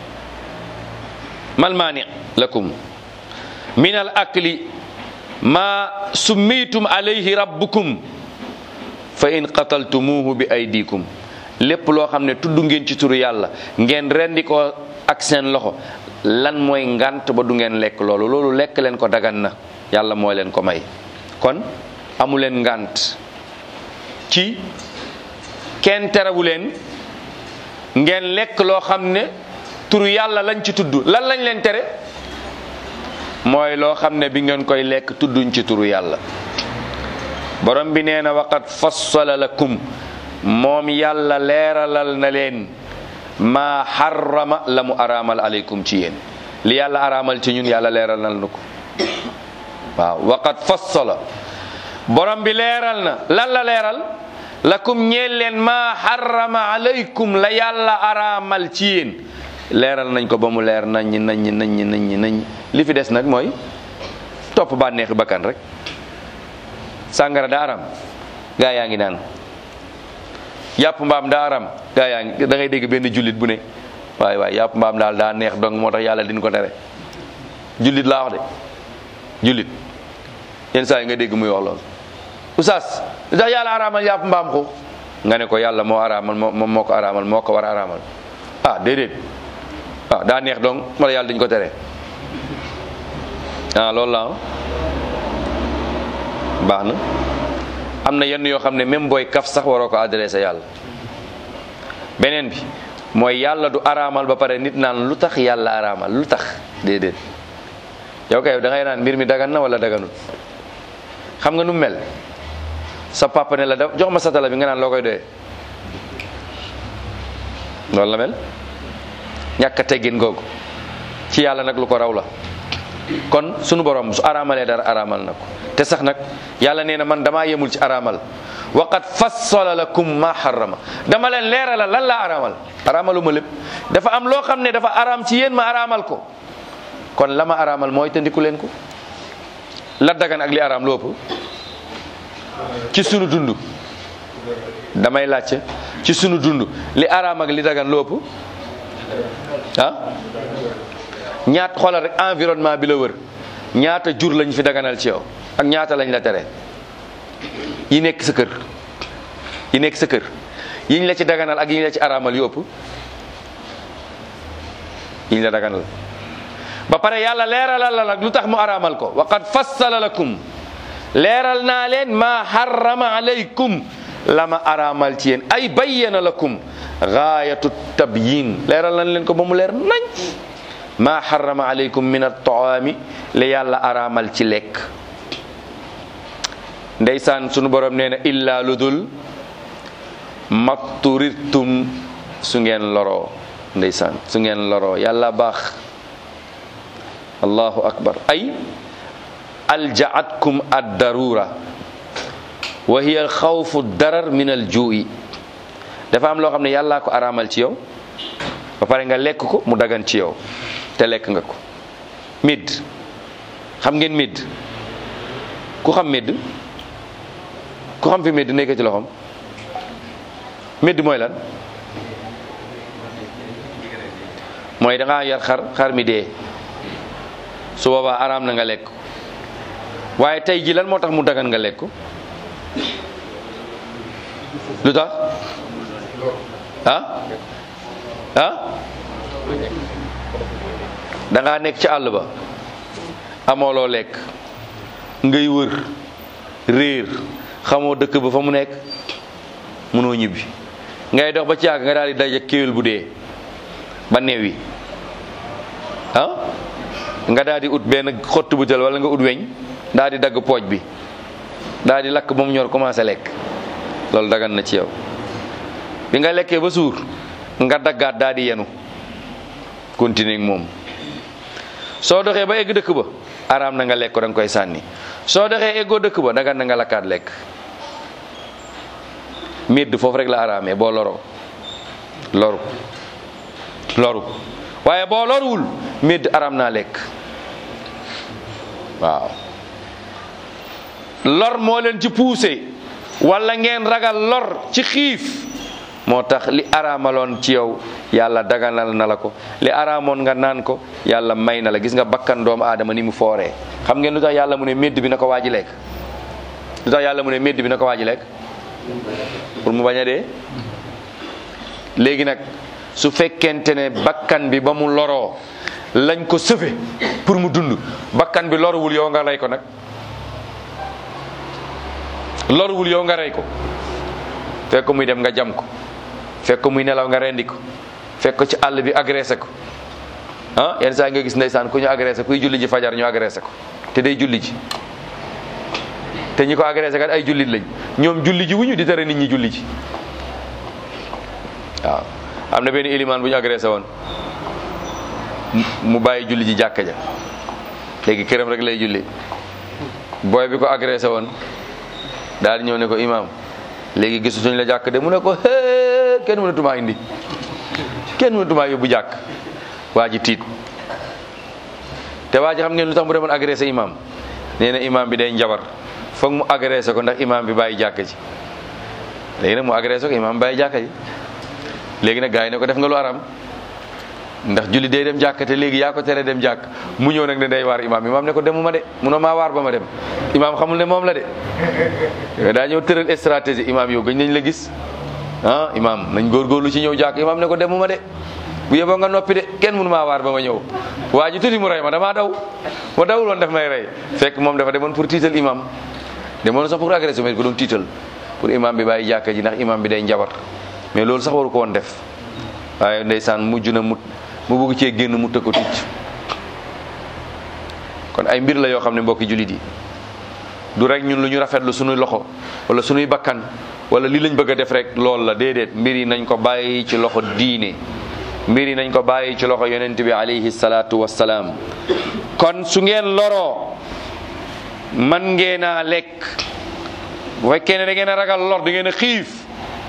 Speaker 1: mal maani lakum minal akli ma summitum alayhi rabbukum fa in qataltumuhu bi aydikum lépp loo xam ne tudd ngeen ci turu yàlla ngeen rendi ko ak seen loxo lan mooy ngant ba du ngeen lekk loolu loolu lekk leen ko dagan na yàlla moo leen ko may kon amu leen ngant ci kenn terewu leen ngeen lekk loo xam ne turu yàlla lañ ci tudd lan lañ leen tere mooy loo xam ne bi ngeen koy lekk tudduñ ci turu yàlla borom bi nee na waqad fassala lakum moom yàlla leeralal na leen maa xarama la mu araamal aleykum ci yéen li yàlla araamal ci ñun yàlla leeralal na ko waaw waqad fassala borom bi leeral na lan la leeral lakum ñeel leen maa xarama aleykum la yàlla araamal ci yéen leeral nañ ko ba mu leer naññ naññ naññ naññ naññ li fi des nag mooy topp bànneexi bakkan rek sàngara daa aram gaa yaa ngi naan yàpp mbaam daa aram gaa yaa ngi da ngay dégg benn jullit bu ne waay waay yàpp mbaam daal daa neex donc moo tax yàlla din ko tere jullit laa wax de jullit yenn saa yi nga dégg muy wax loolu oustaz oustaz yàlla araamal yàpp mbaam xuux nga ne ko yàlla moo araamal moom moo ko araamal moo ko war a araamal ah déedéet ah daa neex donc moo tax yàlla dañ ko tere ah loolu la baax na am na yenn yoo xam ne même booy kaf sax waroo ko adressé yàlla beneen bi mooy yàlla du araamal ba pare nit naan lu tax yàlla araamal lu tax déedéet yow kay da ngay naan mbir mi dagan na wala daganut. xam nga nu mel sa papa ne la da jox ma satala bi nga naan loo koy doyee loolu la mel ñàkk a teggin googu ci yàlla nag lu ko raw la. kon sunu borom su araamalee dara araamal na ko te sax nag yàlla nee na man damaa yemul ci araamal wa qad fassala lakum ma harrama dama leen leeralal lan laa araamal araamaluma lépp dafa am loo xam ne dafa araam ci yéen ma araamal ko kon la ma araamal mooy tandiku leen ko. la dagan ak li araam lépp ci sunu dund damay laajte ci sunu dund li araam ak li dagan lépp ah ñaat xoolal rek environnement bi la wër ñaata jur lañ fi daganal ci yow ak ñaata lañ la tere yi nekk sa kër yi nekk sa kër yiñ la ci daganal ak yiñ la ci araamal yópp yiñ la daganal ba pare yàlla leeralal la nag lu tax mu araamal ko wa qad fassala lakum leeral naa leen ma harrama alaykum la ma araamal ci yéen ay bayyana lakum gaayatu tabyin leeral nañ leen ko ba mu leer nañ ma harrama alaykum min at-ta'ami li yàlla araamal ci lekk ndeysaan sunu borom nee na illa ludul matturirtum su ngeen loroo ndeysaan su ngeen loroo yàlla baax allahu akbar ay aljaatkum ad-darura wa hiya al-khawfu ad-darar min al-ju'i dafa am loo xam ne yàllaa ko araamal ci yow ba pare nga lekk ko mu dagan ci yow te lekk nga ko. mid xam ngeen mid ku xam mid ku xam fi mid nekk ci loxoom mid mooy lan mooy da ngaa yar xar xar mi dee su boobaa araam na nga lekk waaye tey ji lan moo tax mu dagan nga lekk lu tax ah ah da ngaa nekk ci àll ba amoo loo lekk ngay wër réer xamoo dëkk ba fa mu nekk mënoo ñibbi ngay dox ba ci yàgg nga daal di daje kéwél bu dee ba neew yi ah nga daal di ut benn xottu butéel wala nga ut weñ daal di dagg pooj bi daal di lakk ba mu ñor commencé lekk loolu dagan na ci yow bi nga lekkee ba suur nga daggaat daal di yenu continuer ak moom soo doxee ba egg dëkk ba araam na nga lekk ko da nga koy sànni soo doxee eggoo dëkk ba dagan na nga lakkaat lekk médd foofu rek la araamee boo loroo loru loru waaye boo loruwul médd araam naa lekk waaw lor moo leen ci poussé wala ngeen ragal lor ci xiif moo tax li araamaloon ci yow yàlla daganal na la ko li araamoon nga naan ko yàlla may na la gis nga bakkan doomu aadama ni mu fooree xam ngeen lu tax yàlla mu ne médd bi na ko waaji lekk lu tax yàlla mu ne médd bi na ko waaji lekk pour mu bañ a dee léegi nag su fekkente ne bakkan bi ba mu loroo lañ ko sëfe pour mu dund bakkan bi loruwul yow nga rey ko nag loruwul yow nga rey ko fekk muy dem nga jam ko fekk muy nelaw nga rendi ko fekk ko ci àll bi agressé ko ah yenn saa nga gis ndeysaan ku ñu agressé kuy julli ji fajar ñu agressé ko te day julli ji te ñi ko agressé kat ay jullit lañ ñoom julli ji wuñu di tere nit ñi julli ji waaw am na benn ilimaan bu ñu agressé woon mu bàyyi julli ji jàkka ja léegi këram rek lay julli booy bi ko agressé woon daal di ñëw ne ko imaam léegi gisatuñ la jàkk de mu ne ko hee kenn mënatumaa indi kenn mënatumaa yóbbu jàkk waa ji tiit te waa ji xam ngeen lu tax mu demoon agressé imaam nee na imaam bi day njabar foog mu agressé ko ndax imaam bi bàyyi jàkk ji léegi nag mu agressé ko imaam bàyyi jàkk ji léegi nag gars yi ne ko def nga lu aram ndax julli day dem jàkk te léegi yaa ko tere dem jàkk mu ñëw nag ne day waar imaam imaam ne ko demuma de munoo maa waar ba ma dem imaam xamul ne moom la de daa ñëw tëral stratégie imaam yow gëj nañ la gis ah imaam nañ góorgóorlu ci ñëw jàkk imaam ne ko demuma de bu yeboo nga noppi de kenn mënu maa waar ba ma ñëw waa ji tuuti mu rey ma damaa daw ma dawul woon daf may rey fekk moom dafa demoon pour tiital imaam demoon sax pour agresser mais ko doon tiital pour imaam bi bàyyi jàkk ji ndax imaam bi day njabar mais loolu sax waru ko woon def waaye ndeysaan mujj na mu mu bëgg cee génn mu tëkk ko ticc kon ay mbir la yoo xam ne mbokki jullit yi du rek ñun lu ñu rafetlu suñuy loxo wala suñuy bakkan wala lii lañ bëgg a def rek loolu la déedéet mbir yi nañ ko bàyyi ci loxo diine mbir yi nañ ko bàyyi ci loxo yonent bi alayhi salaatu wassalaam kon su ngeen loroo man ngeen a lekk bu fekkee ne da ngeen a ragal lor da ngeen a xiif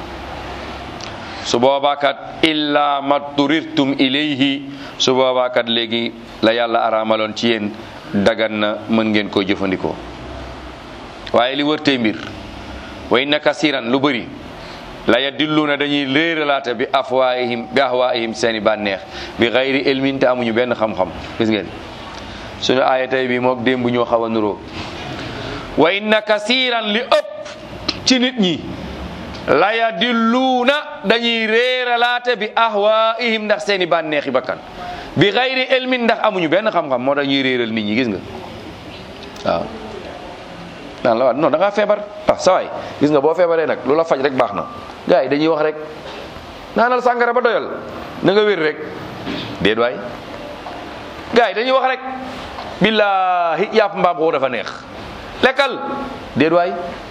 Speaker 1: su boobaa kat illa ma turirtum ilayhi su boobaa kat léegi la yàlla araamaloon ci yéen dagan na mën ngeen koo jëfandikoo waaye li wërtee mbir wa inna kasiran lu bëri la yadilluuna dañuy réeralaate bi afwaahihim bi ahwaahihim seeni bànneex bi xayri ilmin te amuñu benn xam-xam gis ngeen suñu aaya tey bi mook démb ñoo xaw a nuroo wa inna kasiran li ëpp ci nit ñi la yadilluuna dañuy réeralaate bi ahwaihim ndax seeni bànneexi bakkan bi xayri ilmin ndax amuñu benn xam-xam moo tax ñuy réeral nit ñi gis nga waaw naan la waat non da ngaa feebar ah sa waay gis nga boo feebaree nag lu la faj rek baax na gars yi dañuy wax rek naanal sàngara ba doyal na nga wér rek déet waay gars yi dañuy wax rek billaahi yàpp mbaam xoo dafa neex lekkal déet waay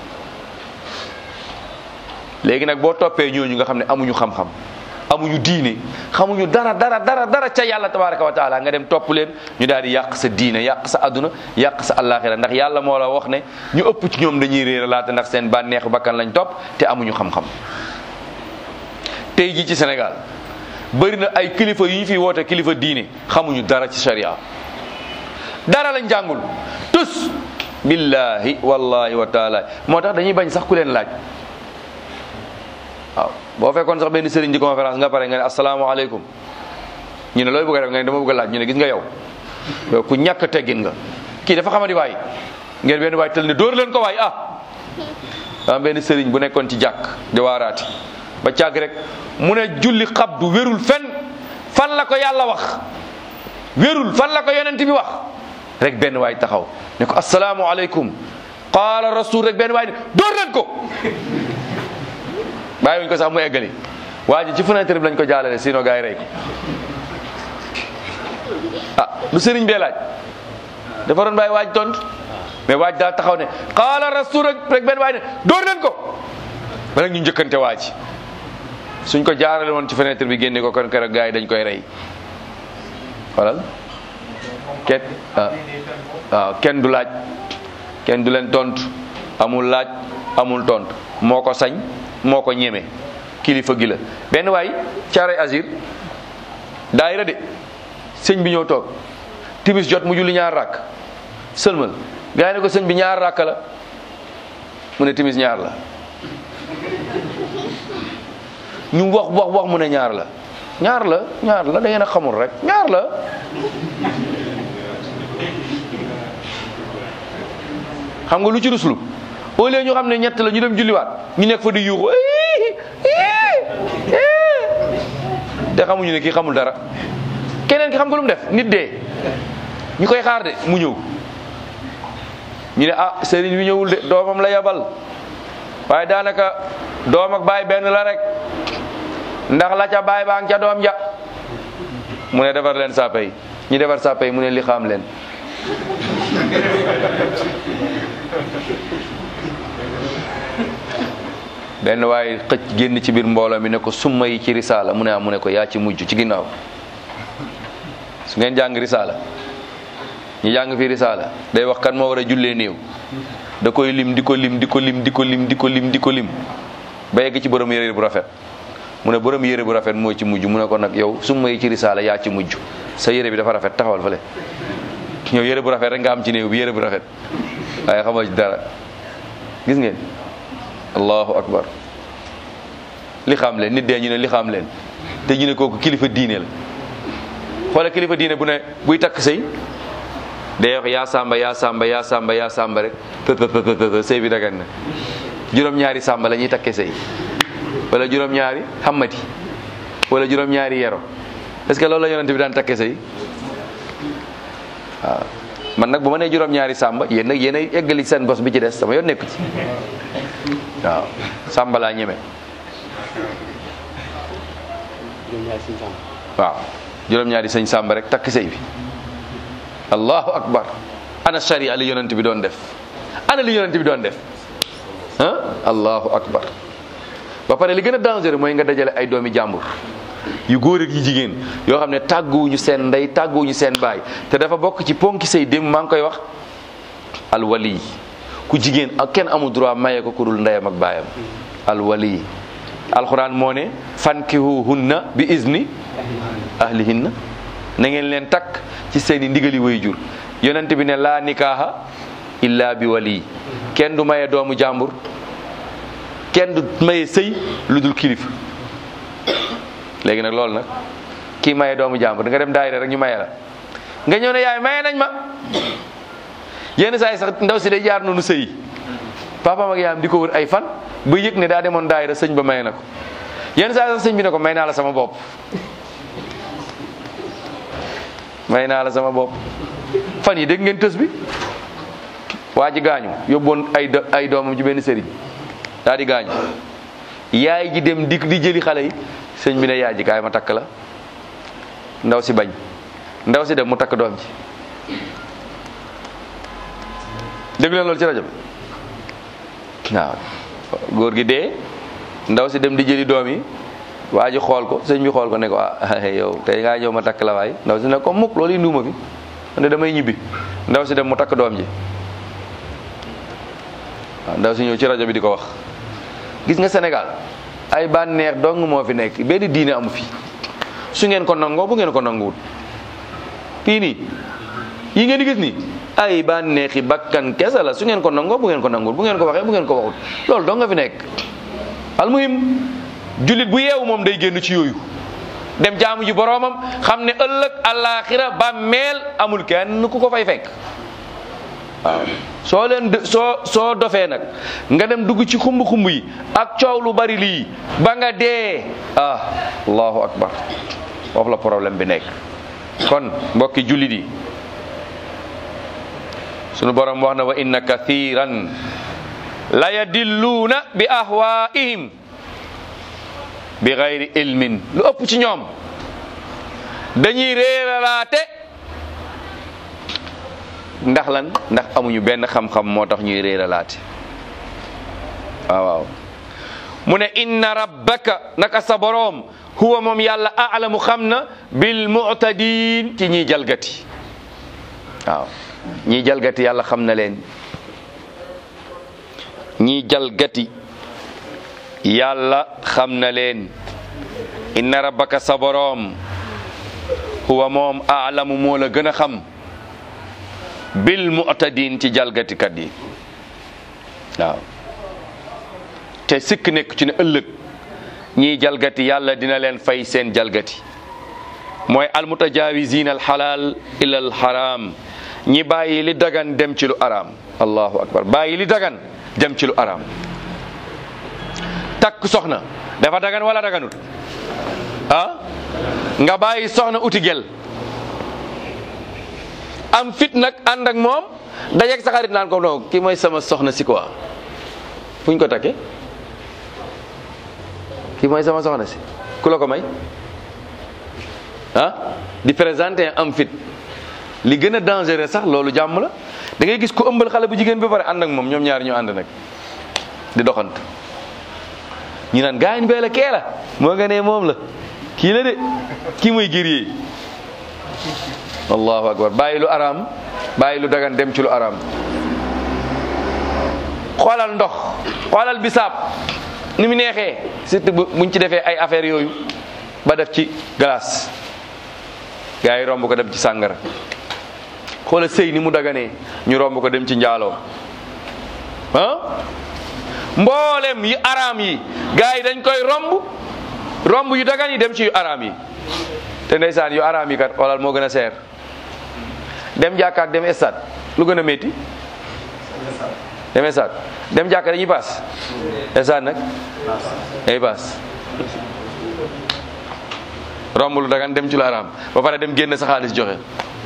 Speaker 1: léegi nag boo toppee ñooñu nga xam ne amuñu xam-xam amuñu diine xamuñu dara dara dara dara ca yàlla tabaraka wa taala nga dem topp leen ñu daal di yàq sa diine yàq sa adduna yàq sa àllaaxira ndax yàlla moo la wax ne ñu ëpp ci ñoom dañuy réeralaate ndax seen bànneexu bakkan lañ topp te amuñu xam-xam tey jii ci Sénégal bëri na ay kilifa yu ñu fi woote kilifa diine xamuñu dara ci sharia dara lañ jàngul tus billahi wallahi wa taala moo tax dañuy bañ sax ku leen laaj waaw boo fekkoon sax benn sëriñ di conférence nga pare nga ne asalaamaaleykum ñu ne looy bëgg a def nga ne dama bëgg a laaj ñu ne gis nga yow yow ku ñàkk teggin nga kii dafa xamadi waay ngeen benn waay tël ne dóor leen ko waay ah am benn sëriñ bu nekkoon ci jàkk di waaraati ba càgg rek mu ne julli xabdu wérul fen fan la ko yàlla wax wérul fan la ko yonent bi wax rek benn waay taxaw ne ko asalaamaaleykum qaala rasul rek benn waay ne dóor leen ko bàyyi wuñ ko sax mu eggali waa ji ci fenêtre bi lañ ko jaalale sinon gars yi rey ko ah lu sëriñ bee laaj dafa doon bàyyi waaj tontu mais waaj daal taxaw ne qaala rasul rek benn waay ne dóor leen ko ba nag ñu njëkkante waa ji suñ ko jaarale woon ci fenêtre bi génne ko kon keroog gars yi dañ koy rey walal kenn waaw kenn du laaj kenn du leen tontu amul laaj amul tontu moo ko sañ moo ko ñeme kilifa gi la benn waay caaray azir daayira de sëñ bi ñëw toog timis jot mu julli ñaar rakk sëlmal gaa yi ne ko sëñ bi ñaar rakk la mu ne timis ñaar la ñu wax wax wax mu ne ñaar la ñaar la ñaar la da ngeen a xamul rek ñaar la xam nga lu ci ruslu au lieu ñu xam ne ñett la ñu dem julliwaat ñu nekk fa di yuuxu te xamuñu ne kii xamul dara keneen ki xam nga lu mu def nit dee ñu koy xaar de mu ñëw ñu ne ah sëriñ bi ñëwul de doomam la yabal waaye daanaka doom ak baay benn la rek ndax la ca baay baa ngi ca doom ja mu ne defar leen sàppe yi ñu defar sàppe yi mu ne li xam leen benn waaye xëcc génn ci biir mbooloo mi ne ko summa yi ci risaala mu ne mu ne ko yaa ci mujj ci ginnaaw su ngeen jàng risaala ñu jàng fi risaala day wax kan moo war a jullee néew da koy lim di ko lim di ko lim di ko lim di ko lim di ko lim ba yegg ci borom yére bu rafet mu ne borom yére bu rafet moo ci mujj mu ne ko nag yow summa yi ci risaala yaa ci mujj sa yére bi dafa rafet taxawal fële ñëw yére bu rafet rek nga am ci néew bi yére bu rafet waaye xamoo ci dara gis ngeen allahu akbar li xam leen nit dee ñu ne li xam leen te ñu ne kooku kilifa diine la xoola kilifa diine bu ne buy takk sëy day wax yaa sàmba yaa sàmba yaa sàmba yaa sàmba rek të të të të sëy bi dagan na juróom-ñaari sàmba la ñuy takkee sëy wala juróom-ñaari xamati wala juróom-ñaari yero est-ce que loolu la yonent bi daan takkee sëy waaw man nag bu ma nee juróom-ñaari sàmba yéen nag yéen ay eggali seen bos bi ci des sama yoon nekku ci waaw sàmba laa ñeme waaw juróom-ñaari sëñ sàmba rek takk sëy bi allahu akbar ana sharia li yonent bi doon def ana li yonent bi doon def ah allahu akbar. ba pare li gën a dangereux mooy nga dajale ay doomi jàmbur yu góor ak yu jigéen yoo xam ne tàgguwuñu seen ndey tàgguwuñu seen baay te dafa bokk ci ponki sëy démb maa ngi koy wax alwali ku jigéen ak kenn amul droit maye ko ku dul ndeyam ak baayam alwali. alxuraan moo ne fankihuhunna bi izni ahlihinna na ngeen leen takk ci seeni ndigali way jur yonent bi ne laa nikaaha illa bi wali kenn du maye doomu jàmbur kenn du maye sëy lu dul kilifa. léegi nag loolu nag kii maye doomu jàmbur nga dem daayira rek ñu maye la nga ñëw ne yaay maye nañ ma yenn saa yi sax ndaw si day jaar noonu sëy papaam ak yaayam di ko wër ay fan ba yëg ne daa demoon daayira sëñ ba maye na ko yenn saa yi sax sëñ bi ne ko may naa la sama bopp may naa la sama bopp. fan yi dégg ngeen tës bi waa ji gaañu yóbboon ay ay doomam ci benn sëriñ daa di gaañu yaay ji dem di di jëli xale yi sëñ bi ne yaay ji kaay ma takk la ndaw si bañ ndaw si dem mu takk doom ji dégg leen loolu ci rajo bi waaw góor gi dee ndaw si dem di jëli doom yi waa ji xool ko sëñ bi xool ko ne ko ah yow tey ngaa ñëw ma takk la waay ndaw si ne ko mukk loolu indiwuma fi man de damay ñibbi ndaw si dem mu takk doom ji waaw ndaw si ñëw ci rajo bi di ko wax gis nga Sénégal ay bànneex dong moo fi nekk benn diine amu fi su ngeen ko nangoo bu ngeen ko nanguwul fii nii yi ngeen di gis nii ay bànneexi bakkan kese la su ngeen ko nangoo bu ngeen ko nanguwul bu ngeen ko waxee bu ngeen ko waxul loolu dong nga fi nekk. almuhim jullit bu yeewu moom day génn ci yooyu dem jaamu ji boroomam xam ne ëllëg àllaaxira bàmmeel amul kenn ku ko fay fekk waaw. soo leen soo soo dofee nag nga dem dugg ci xumb xumb yi ak coow lu bari lii ba nga dee ah allahu akbar foofu la problème bi nekk. kon mbokki jullit yi sunu borom wax na wa inna kathiran la yadilluuna bi ahwaihim bi gayri ilmin lu ëpp ci ñoom dañuy réeralaate ndax lan ndax amuñu benn xam-xam moo tax ñuy réeralaate waaw waaw mu ne inna rabbaka naka sa boroom huwa moom yàlla aalamu xam na bil mu'tadin ci ñiy jalgati waaw ñiy jalgati yàlla xam na leen ñiy jalgati yàlla xam na leen inna rabbaka sa boroom huwa moom aalamu moo la gën a xam bil mu'tadin ci jalgatikat yi waaw te sikk nekk ci ne ëllëg ñiy jalgati yàlla dina leen fay seen jalgati mooy almutajawizin al halal ila al haram ñi bàyyi li dagan dem ci lu araam allahu akbar bàyyi li dagan dem ci lu araam takk soxna dafa dagan wala daganut ah nga bàyyi soxna uti gel am fit nag ànd ak moom dajeeg sa xarit naan ko non kii mooy sama soxna si quoi fu ñu ko takkee kii mooy sama soxna si ku la ko may ah di présenter am fit li gën a dangereux sax loolu jàmm la da ngay gis ku ëmbal xale bu jigéen bi ba pare ànd ak moom ñoom ñaar ñu ànd nag di doxant ñu naan gaañ bee la kee la moo nga ne moom la kii la de kii mooy guerrier allahu akbar bàyyi lu araam bàyyi lu dagan dem ci lu araam xoolal ndox xoolal bisaab ni mu neexee surtout buñ ci defee ay affaires yooyu ba def ci glace gars yi romb ko dem ci sàngara xoolal sëy ni mu daganee ñu romb ko dem ci njaaloo ah mboolem yi araam yi gars yi dañ koy romb romb yu dagan yi dem ci yu araam yi te ndeysaan yu araam yi kat xoolal moo gën a seer dem jàkkaak dem stade lu gën a métti dem stade dem jàkka dañuy paas stade nag dañuy paas romb lu dagan dem ci lu araam ba pare dem génn sa xaalis joxe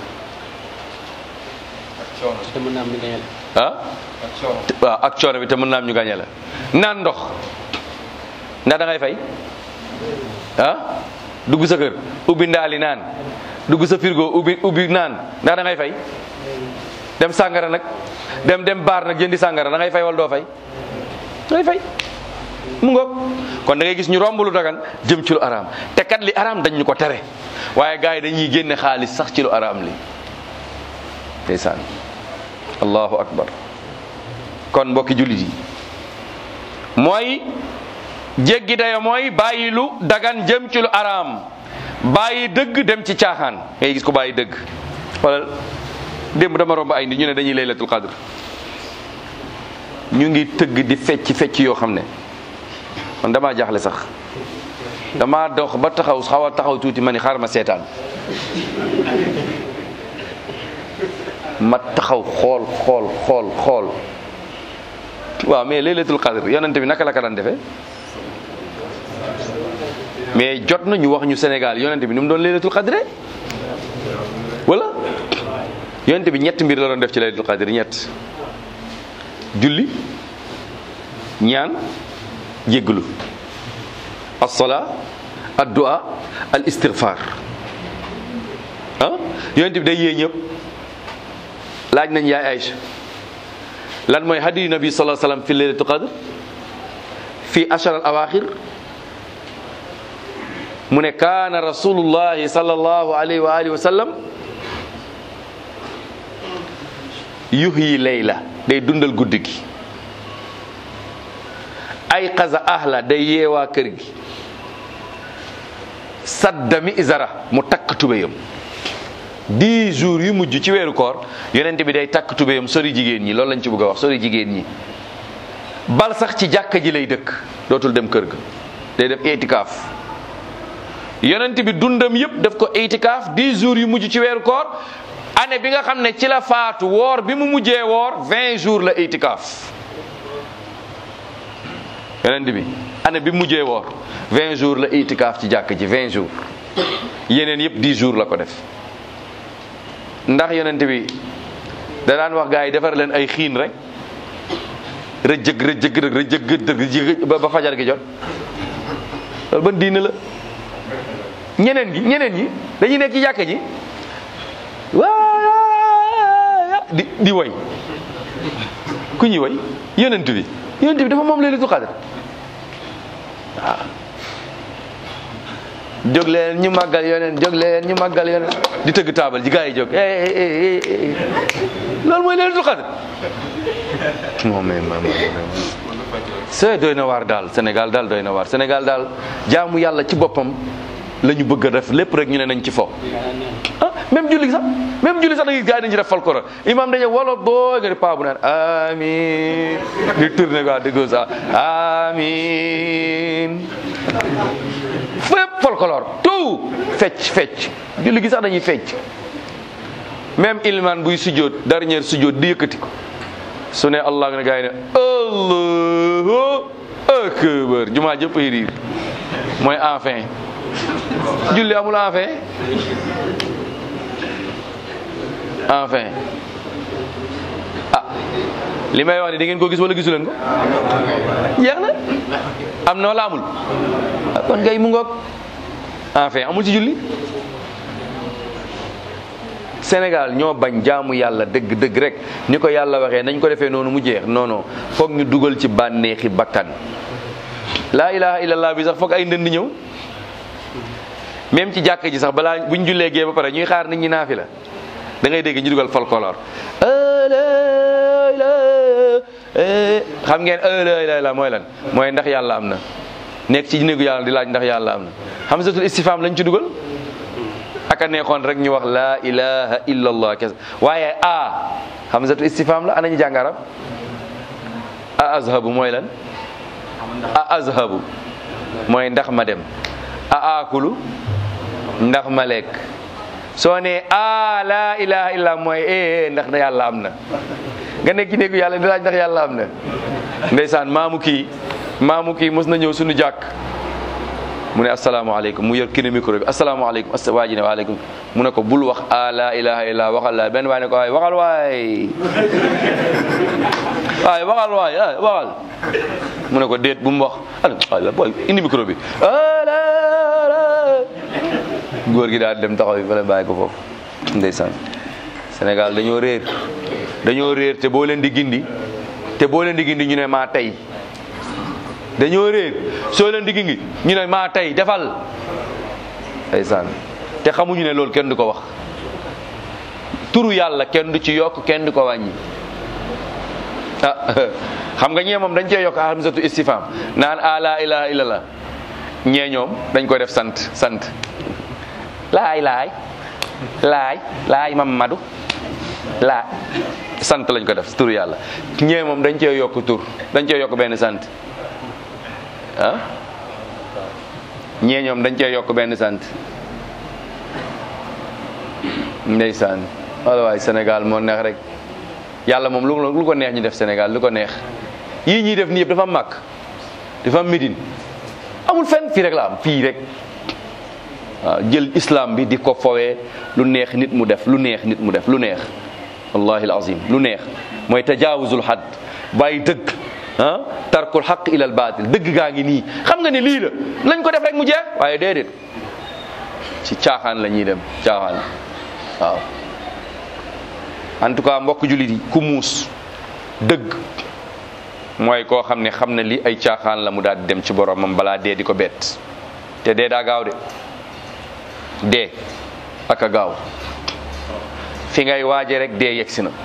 Speaker 1: ah waaw ak coono bi te mën naa am ñu gàñe la naan ndox ndax da ngay fay ah dugg sa kër ubbi ndaali naan dugg sa frigo ubbi ubbi naan ndax da ngay fay dem sàngara nag dem dem baar nag jëndi sàngara da ngay fay wala doo fay da ngay fay mu ngoog. kon da ngay gis ñu romb lu dagan jëm ci lu araam te kat li araam dañ ñu ko tere waaye gars yi dañuy génne xaalis sax ci lu araam li ndeysaan allahu akbar. kon mbokki jullit yi mooy jéggi dayo mooy bàyyi lu dagan jëm ci lu araam, bàyyi dëgg dem ci caaxaan. ngay gis ko bàyyi dëgg wala démb dama romb ay nit ñu ne dañuy laylatul qadr ñu ngi tëgg di fecc fecc yoo xam ne man damaa jaaxle sax damaa dox ba taxaw xaw a taxaw tuuti ma ni xaar ma seetaan ma taxaw xool xool xool xool waaw mais laylatul qadr yonente bi naka la ko daan defee mais jot na ñu wax ñu Sénégal yonente bi ni mu doon laylatul qadr wala yonente bi ñett mbir la doon def ci laylatul qadr ñett julli ñaan jégglu as-salaa ad-du'a al istighfar ah yonente bi day yee ñëpp. laaj nañ yaay Aïcha lan mooy hadiyu nabi sallallahu alayhi wasallam fi laylatul qadr fi ashar al awaxir mu ne kaana rasulullahi sallallahu alayhi wa alihi wa sallam yuhyi layla day dundal guddi gi ay qaza ahla day yeewaa kër gi sadda mi izara mu takk tubéyam dix jours yu mujj ci weeru koor yonent bi day takk tubéyam sori jigéen ñi loolu lañ ci bëgg a wax sori jigéen ñi bal sax ci jàkka ji lay dëkk dootul dem kër ga day def itikaaf yonent bi dundam yëpp daf ko itikaaf dix jours yu mujj ci weeru koor année bi nga xam ne ci la faatu woor bi mu mujjee woor vingt jours la itikaaf yonent bi année bi mu mujjee woor vingt jours la itikaaf ci jàkka ji vingt jours yeneen yëpp dix jours la ko def. ndax yonent bi da daan wax gaa yi defar leen ay xiin rek rëjëg rëjëg rëjëg rëjëg ba fajar gi jot loolu ban diine la. ñeneen gi ñeneen ñi dañuy nekk ci jàkka ji waa di di woy ku ñuy woy yonent bi yonent bi dafa moom laylatul qadr waaw. jóg leen ñu màggal yoneen jóg leen ñu màggal yoneen di tëgg taabal ji gaa yi jóg loolu mooy laylatul qadr moom mais c'est doy na waar daal Sénégal daal doy na waar Sénégal daal jaamu yàlla ci boppam la ñu bëgg a def lépp rek ñu ne nañ ci fo ah même julli sax même julli sax da ngay gaa yi dañ ci def folklore imam dañu wala boo nga di paa bu naan amin di tourné quoi di gauche amin fépp folklore tout fecc fecc julli gi sax dañuy fecc même ilman buy sujjóot dernière sujjóot di yëkkati ko su ne allah nga ne gaa yi ne allahu akbar jumaa jëpp ay riir mooy enfin julli amul enfin enfin ah li may wax ni da ngeen ko gis wala gisu leen ko jeex na am na wala amul kon gay mu ngoog enfin amul ci julli. Sénégal ñoo bañ jaamu yàlla dëgg dëgg rek ni ko yàlla waxee nañ ko defee noonu mu jeex non non foog ñu dugal ci bànneexi bakkan laa ilaha illallah bi sax foog ay ndënd ñëw même ci jàkka ji sax balaa buñ jullee gee ba pare ñuy xaar nit ñi naafi la da ngay dégg ñu dugal folklore xam ngeen la mooy lan mooy ndax yàlla am na nekk ci néegu yàlla di laaj ndax yàlla am na hamzatul istifham lañ ci dugal aka neexoon rek ñu wax laa ilaha illallah kes waaye a hamzatul istifham la ana ñu jàng arab a azhabu mooy lan a azhabu mooy ndax ma dem a akulu ndax ma lekk soo ne a laa ilaha illallah mooy e ndax na yàlla am na nga nekk ci néegu yàlla di laaj ndax yàlla am na ndeysaan maamu kii maamu kii mos na ñëw suñu jàkk mu ne asalaamaaleykum mu yor kii micro bi asalaamaaleykum as waa ji ne waaleykum mu ne ko bul wax a laa ilaha illallah waxal la benn waay ne ko waay waxal waay waay waxal waay waxal mu ne ko déet bu mu wax ala boy indi micro bi ala góor gi daal dem taxaw bi fa la bàyyi ko foofu ndeysaan Sénégal dañoo réer dañoo réer te boo leen di gindi te boo leen di gindi ñu ne maa tey dañoo réer soo leen di gindi ñu ne maa tey defal ndeysaan te xamuñu ne loolu kenn du ko wax turu yàlla kenn du ci yokk kenn du ko wàññi ah xam nga ñee moom dañ cee yokk hamzatu istifham naan a la ilaha illallah ñee ñoom dañ koy def sant sant laay laay laay laay Mamadu laay sant lañ ko def turu yàlla ñee moom dañ cee yokk tur dañ cee yokk benn sant ah ñee ñoom dañ cee yokk benn sant ndeysaan wala waay Sénégal moo neex rek yàlla moom lu lu ko neex ñu def Sénégal lu ko neex yii ñuy def nii yëpp dafa am màkk dafa am Médine amul fenn fii rek la am fii rek waaw jël islam bi di ko fowee lu neex nit mu def lu neex nit mu def lu neex wallahi alazim lu neex mooy tajaawuzul hadd bàyyi dëgg ah tarkul xaq ilal baatil dëgg gaa ngi nii xam nga ne lii la nañ ko def rek mu jeex waaye déedéet ci caaxaan la ñuy dem caaxaan waaw en tout cas mbokk jullit yi ku muus dëgg mooy koo xam ne xam na li ay caaxaan la mu daal di dem ci boromam balaa dee di ko bett te dee daa gaaw de dee ak a gaaw fi ngay waaje rek dee yegsi na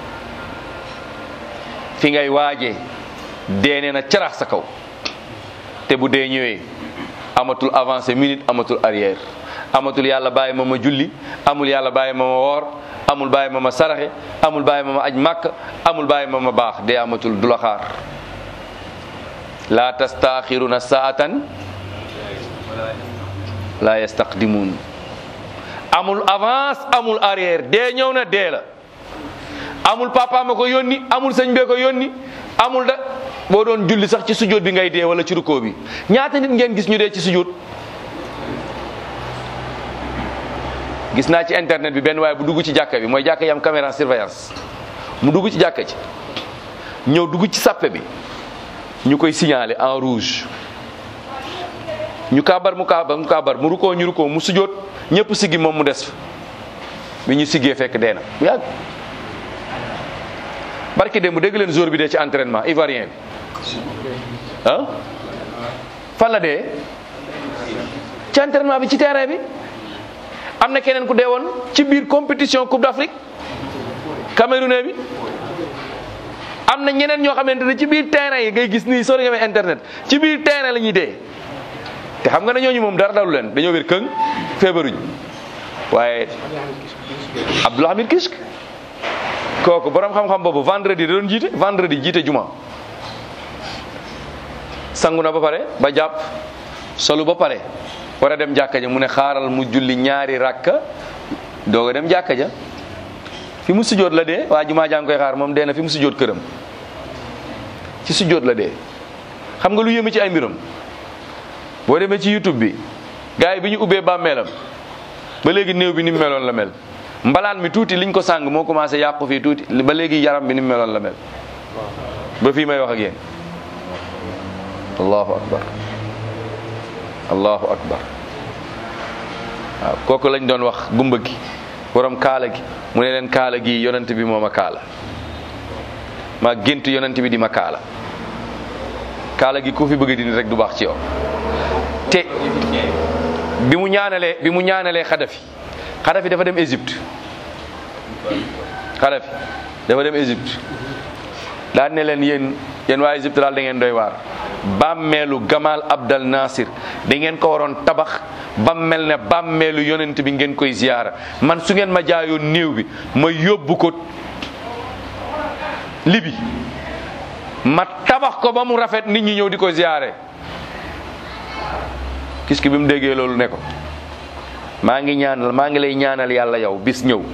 Speaker 1: fi ngay waaje dee nee na carax sa kaw te bu dee ñëwee amatul avancé minute amatul arrière amatul yàlla bàyyi ma ma julli amul yàlla bàyyi ma ma woor amul bàyyi ma ma saraxe amul bàyyi ma ma aj màkk amul bàyyi ma ma baax dee amatul du la xaar la tastaaxiruna saatan la yastaqdimun amul avance amul arrière dee ñëw na dee la amul papa ma ko yónni amul sëñ bee ko yónni amul da boo doon julli sax ci sujjóot bi ngay dee wala ci rukkoo bi ñaata nit ngeen gis ñu dee ci sujjóot gis naa ci internet bi benn waaye bu dugg ci jàkka bi mooy jàkka yi am caméra surveillance mu dugg ci jàkka ci ñëw dugg ci sàppe bi ñu koy signaler en rouge ñu kaabar mu kaabar mu kaabar mu rukkoo ñu rukkoo mu sujjóot ñëpp siggi moom mu des fa bi ñu siggee fekk dee na bu yàgg barki démb dégg leen jour bi dee ci entraînement ivoirien bi ah fan la dee ci entraînement bi ci terrain bi am na keneen ku dee woon ci biir compétition coupe d'Afrique camerounais bi am na ñeneen ñoo xamante ne ci biir terrain yi ngay gis nii soo demee internet ci biir terrain la ñuy dee te xam nga ne ñooñu moom dara dalu leen dañoo wér këng feebaruñ waaye Abdoul Hamid Kishk kooku borom xam-xam boobu vendredi da doon jiite vendredi jiite juma sangu na ba pare ba jàpp solu ba pare war a dem jàkka ja mu ne xaaral mu julli ñaari rakka doog a dem jàkka ja fi mu sujjóot la dee waa jumaa jaa ngi koy xaar moom dee na fi mu sujjóot këram ci sujjóot la dee xam nga lu yéeme ci ay mbiram boo demee ci YouTube bi gars yi bi ñu ubbee bàmmeelam ba léegi néew bi ni mu meloon la mel mbalaan mi tuuti liñ ko sàng moo commencé yàqu fii tuuti ba léegi yaram bi ni mu meloon la mel ba fii may wax ak yéen allahu akbar allahu akbar waaw kooku lañ doon wax gumba gi borom kaala gi mu ne leen kaala gi yonent bi moo ma kaala maa gént yonent bi di ma kaala kaala gi ku fi bëgg di nit rek du baax ci yow te bi mu ñaanalee bi mu ñaanalee Xadafi Xadafi dafa dem Égypte Xadafi dafa dem Égypte daan ne leen yéen yéen waa Égypte daal da ngeen doy waar bàmmeelu Gamal Abdel Nasser da ngeen ko waroon tabax ba mel ne bàmmeelu yonent bi ngeen koy ziyaara man su ngeen ma jaayoon néew bi ma yóbbu ko Libi ma tabax ko ba mu rafet nit ñi ñëw di ko ziyaare gis ki bi mu déggee loolu ne ko maa ngi ñaanal maa ngi lay ñaanal yàlla yow bis ñëw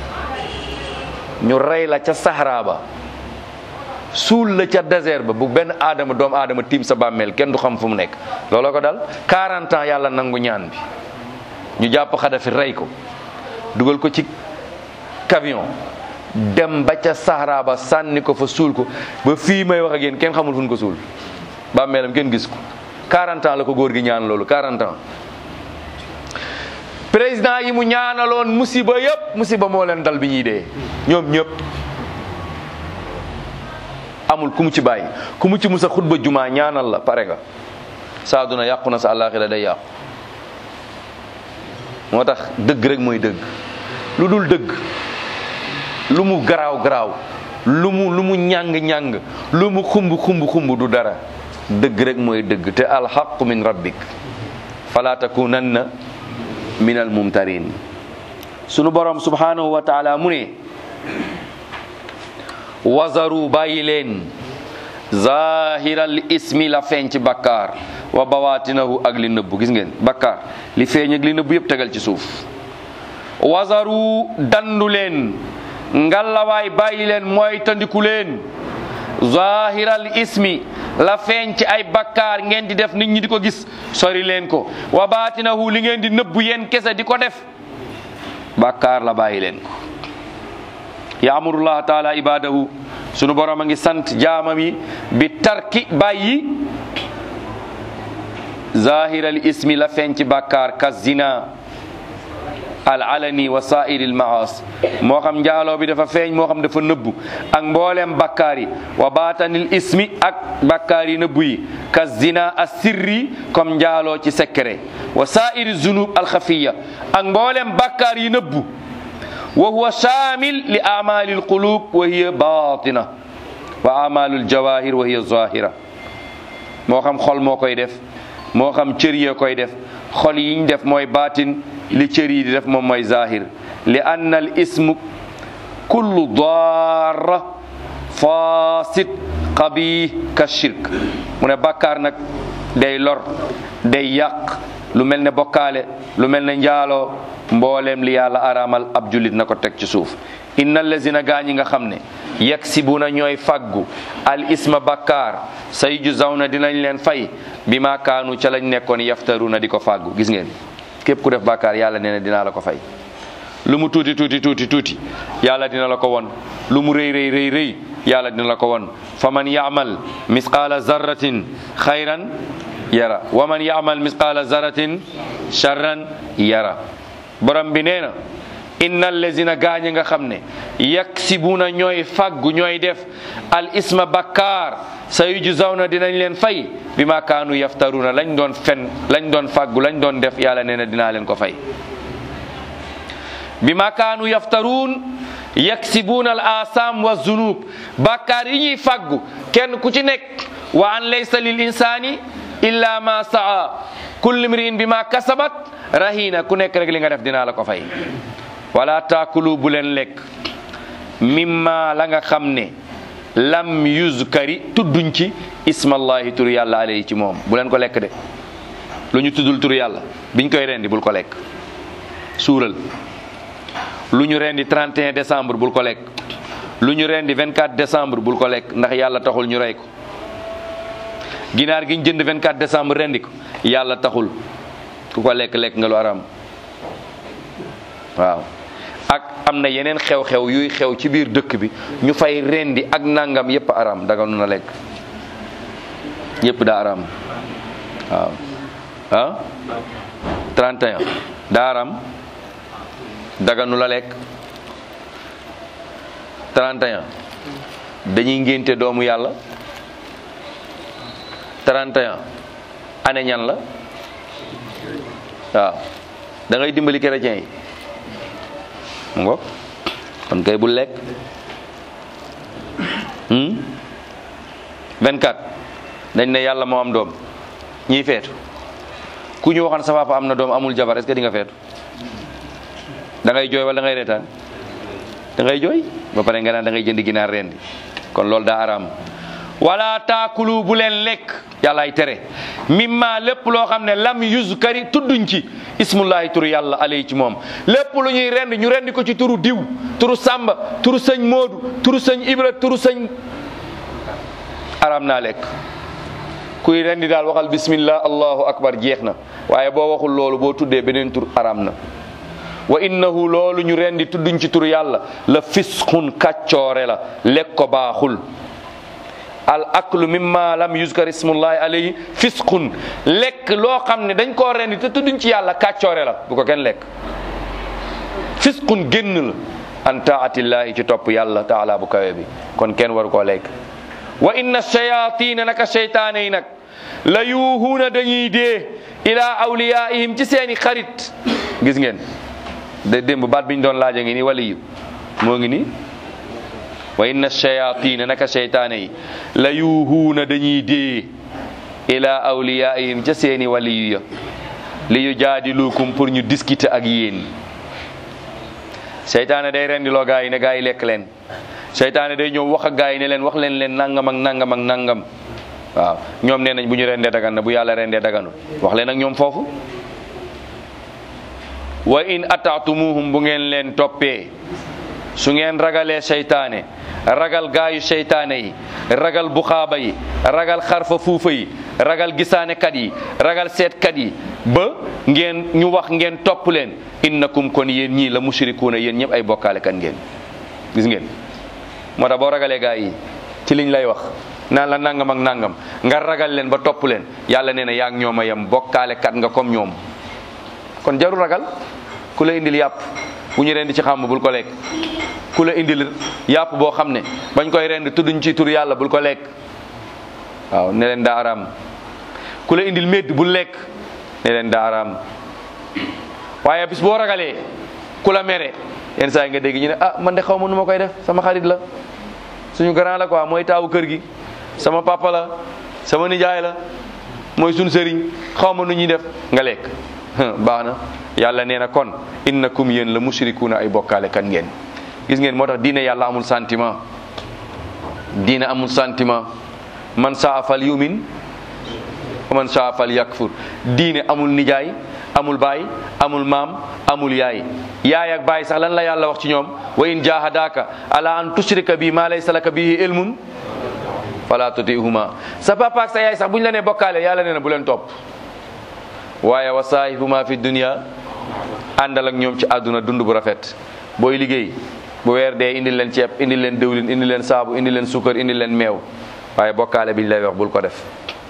Speaker 1: ñu rey la ca Sahara ba suul la ca désert ba bu benn aadama doomu aadama tiim sa bàmmeel kenn du xam fu mu nekk looloo ko dal quarante ans yàlla nangu ñaan bi ñu jàpp Xadafi rey ko dugal ko ci camion dem ba ca Sahara ba sànni ko fa suul ko ba fii may wax ak yéen kenn xamul fu ñu ko suul bàmmeelam kenn gis ko quarante ans la ko góor gi ñaan loolu quarante ans président yi mu ñaanaloon musiba yëpp musiba moo leen dal bi ñuy dee ñoom ñëpp amul ku mu ci bàyyi ku mu ci musa xutba jumaa ñaanal la pare nga sa àdduna yàqu na sa àllaaxira day yàqu. moo tax dëgg rek mooy dëgg lu dul dëgg lu mu garaaw garaaw lu mu lu mu ñàng ñàng lu mu xumb xumb xumb du dara dëgg rek mooy dëgg te alxaqu min rabbik fala takunanna min al mumtarin. sunu borom subhanahu wa taala mu ne wazaru bàyyi leen zahiral ismi la feeñ ci bakkaar wa bawatinahu ak li nëbbu. gis ngeen bakkaar li feeñ ak li nëbbu yëpp tegal ci suuf. wazaru dandu leen ngalawaay bàyyi leen mooy tandiku leen zahiral ismi la feeñ ci ay bakkaar ngeen di def nit ñi di ko gis sori leen ko wa batinahu li ngeen di nëbbu yéen kese di ko def bakkaar la bàyyi leen ko. yaamurullah taala ibadahu sunu borom a ngi sant jaamam yi bi tarki bàyyi zahiral ismi la feeñ ci bakkaar ka zina al alani wa sa'iril maas moo xam njaaloo bi dafa feeñ moo xam dafa nëbbu ak mboolem bakkaar yi wa batanil ismi ak bakkaar yi nëbbu yi ka zina as sirri comme njaaloo ci secret wa sa'iri zunub al xafiya ak mboolem bakkaar yi nëbbu wa huwa shamil li amalil qulub wa hiya batina wa amalul jawahir wa hiya zahira moo xam xol moo koy def moo xam cër yee koy def xol yiñ def mooy batin li cër yi di def moom mooy zahir li anna al ismu kullu darra fasid qabih ka shirk mu ne bàkkaar nag day lor day yàq lu mel ne bokkaale lu mel ne njaaloo mbooleem li yàlla araamal ab jullit na ko teg ci suuf. inna allazina gaa ñi nga xam ne yaksibuna ñooy faggu al isma bakkaar sayujzawna dinañ leen fay bi ma kaanu ca lañ nekkoon yaftaruna di ko faggu. gis ngeen képp ku def bakkaar yàlla nee na dinaa la ko fay lu mu tuuti tuuti tuuti tuuti yàlla dina la ko won lu mu rëy rëy rëy rëy yàlla dina la ko won fa man ya'mal misqaala zarratin xayran yara wa man ya'mal misqaala zarratin sharran yara. borom bi nee na inna allazina gaañ nga xam ne yaksibuna ñooy faggu ñooy def al isma bakkaar sayujzawna dinañ leen fay bi ma kaanu yaftaruna lañ doon fen lañ doon faggu lañ doon def yàlla nee na dinaa leen ko fay. bi ma kaanu yaftaruun yaksibuna al asam wa zunub bakkaar yi ñuy faggu kenn ku ci nekk wa an laysa lil insani illa ma saa kullu imri'in bi ma kasabat rahina ku nekk rek li nga def dinaa la ko fay. wala taakulu bu leen lekk mimma la nga xam ne lam yuzkari tudduñ ci ismallahi turu yàlla alayhi ci moom bu leen ko lekk de lu ñu tuddul turu yàlla biñ koy rendi bul ko lekk. suural lu ñu rendi trente et un décembre bul ko lekk lu ñu rendi vingt-quatre décembre bul ko lekk ndax yàlla taxul ñu rey ko. ginaar gi ñu jënd vingt-quatre décembre rendi ko yàlla taxul ku ko lekk lekk nga lu araam. waaw ak am na yeneen xew-xew yuy xew ci biir dëkk bi ñu fay rendi ak nangam yépp araam daga nu na lekk yépp daa araam. waaw ah trente et un daa araam daga nu la lekk. trente et un dañuy ngénte doomu yàlla. trente et un ane ñan la waaw da ngay dimbali chrétien yi mu ngo kon kay bul lekk. vingt-quatre dañ ne yàlla moo am doom ñiy feetu ku ñu waxoon sa papa am na doom amul jabar est-ce que di nga feetu da ngay jooy wala da ngay reetaan da ngay jooy ba pare nga naan da ngay jënd ginaar rendi kon loolu daa araam. wala taakulu bu leen lekk yàllaay tere mimma lépp loo xam ne lam yuzkari tudduñ ci ismullahi turu yàlla alay ci moom lépp lu ñuy rend ñu rendi ko ci turu diw turu sàmba turu sëñ moodu turu sëñ ibra turu sëñ aram naa lekk. kuy rendi daal waxal bismillah allahu akbar jeex na waaye boo waxul loolu boo tuddee beneen tur aram na. wa innahu loolu ñu rendi tudduñ ci turu yàlla la fisqun kàccoore la lekk ko baaxul. al aklu mimma lam yuzkar ismullahi alayhi fisqun lekk loo xam ne dañ koo rendi te tudduñ ci yàlla kàccoore la bu ko kenn lekk. fisqun génn la an taatillahi ci topp yàlla taala bu kawe bi kon kenn waru koo lekk. wa inna shayatina naka seytaane yi nag la yuuhuuna dañuy dee ila awliyaihim ci seeni xarit. gis ngeen de démb baat biñ doon laaja ngi ni waliyu moo ngi ni wa inna shayatina naka seytaane yi la yuuhuuna dañuy dee ila awliyaihim ca seeni waliyu ya li yu jaadilukum pour ñu discuter ak yéen. seytaane day rendiloo gaa yi ne gaa yi lekk leen. seytaane day ñëw wax ak gaa yi ne leen wax leen leen nangam ak nangam ak nangam. waaw ñoom nee nañ bu ñu rendee dagan na bu yàlla rendee daganu wax leen ak ñoom foofu. wa in ataatumuhum bu ngeen leen toppee su ngeen ragalee seytaane ragal gaayu seytaane yi ragal buxaaba yi ragal xarfa fuufa yi ragal gisaanekat yi ragal seetkat yi ba ngeen ñu wax ngeen topp leen innakum kon yéen ñii la mushrikuuna yéen ñëpp ay bokkaale kan ngeen. gis ngeen moo tax boo ragalee gaa yi ci liñ lay wax naan la nangam ak nangam nga ragal leen ba topp leen yàlla nee na yaa ngi ñoom a yem bokkaale kat nga comme ñoom. kon jarul ragal ku la indil yàpp bu ñu rendi ci xàmm bul ko lekk ku la indil yàpp boo xam ne bañ koy rend tudduñ ci tur yàlla bul ko lekk waaw ne leen daa araam. ku la indil médd bul lekk ne leen daa araam. waaye bis boo ragalee ku la mere yenn saa yi nga dégg ñu ne ah man de xaw ma nu ma koy def sama xarit la suñu grand la quoi mooy taawu kër gi sama papa la sama nijaay la mooy suñu sëriñ xaw ma nu ñuy def nga lekk. baax na yàlla nee na kon innakum yéen la mushrikuuna ay bokkaale kan ngeen. gis ngeen moo tax diine yàlla amul sentiment diine amul sentiment man saa fal yumin wa man saa fal yakfur. diine amul nijaay amul baay amul maam amul yaay yaay ak baay sax lan la yàlla wax ci ñoom wa in jahadaka ala an tushrika bi ma laysa laka bihi ilmun fala tutihuma. sa papa ak sa yaay sax bu ñu la nee bokkaale yàlla nee na bu leen topp. waaye wa saahibuma fi dunya àndal ak ñoom ci àdduna dund bu rafet. booy liggéey bu weer dee indil leen ceeb indil leen dëwlin indil leen saabu indil leen suukar indil leen meew waaye bokkaale biñ lay wax bul ko def.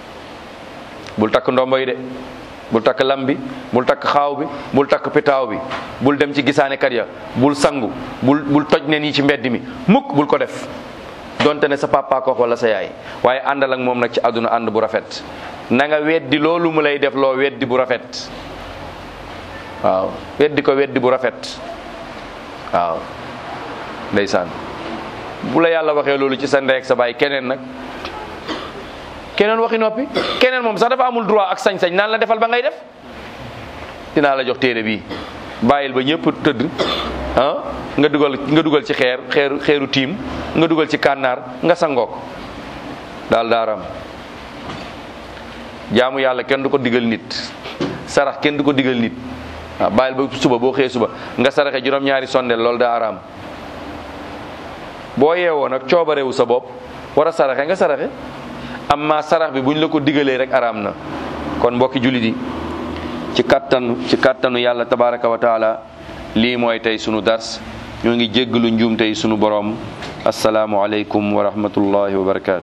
Speaker 1: bul takk ndombo yi de bul takk lam bi bul takk xaaw bi bul takk pitaaw bi bul dem ci gisaane kat ya bul sangu bul bul toj nen yi ci mbedd mi mukk bul ko def donte ne sa papa ko wala sa yaay waaye àndal ak moom nag ci àdduna ànd bu rafet. na nga weddi loolu mu lay def loo weddi bu rafet. waaw weddi ko weddi bu rafet. waaw ndeysaan bu la yàlla waxee loolu ci sa ndey ak sa baay keneen nag keneen waxi noppi keneen moom sax dafa amul droit ak sañ-sañ naan la defal ba ngay def. dinaa la jox téere bi bàyyil ba ñëpp tëdd ah nga dugal nga dugal ci xeer xeeru xeeru tiim nga dugal ci kànnaar nga sangook daal daaram. jaamu yàlla kenn du ko digal nit sarax kenn du ko digal nit waaw bàyyil ba suba boo xëyee suba nga saraxe juróom-ñaari sondeel loolu daa araam. boo yeewoo nag coobarewu sa bopp war a saraxe nga saraxe amma sarax bi buñ la ko digalee rek araam na. kon mbokki jullit yi ci kattanu ci kattanu yàlla tabaraka wa taala lii mooy tey sunu dars ñoo ngi jéggalu njuum tey sunu borom. asalaamu aleykum wa rahmatullahi wa barakaatu.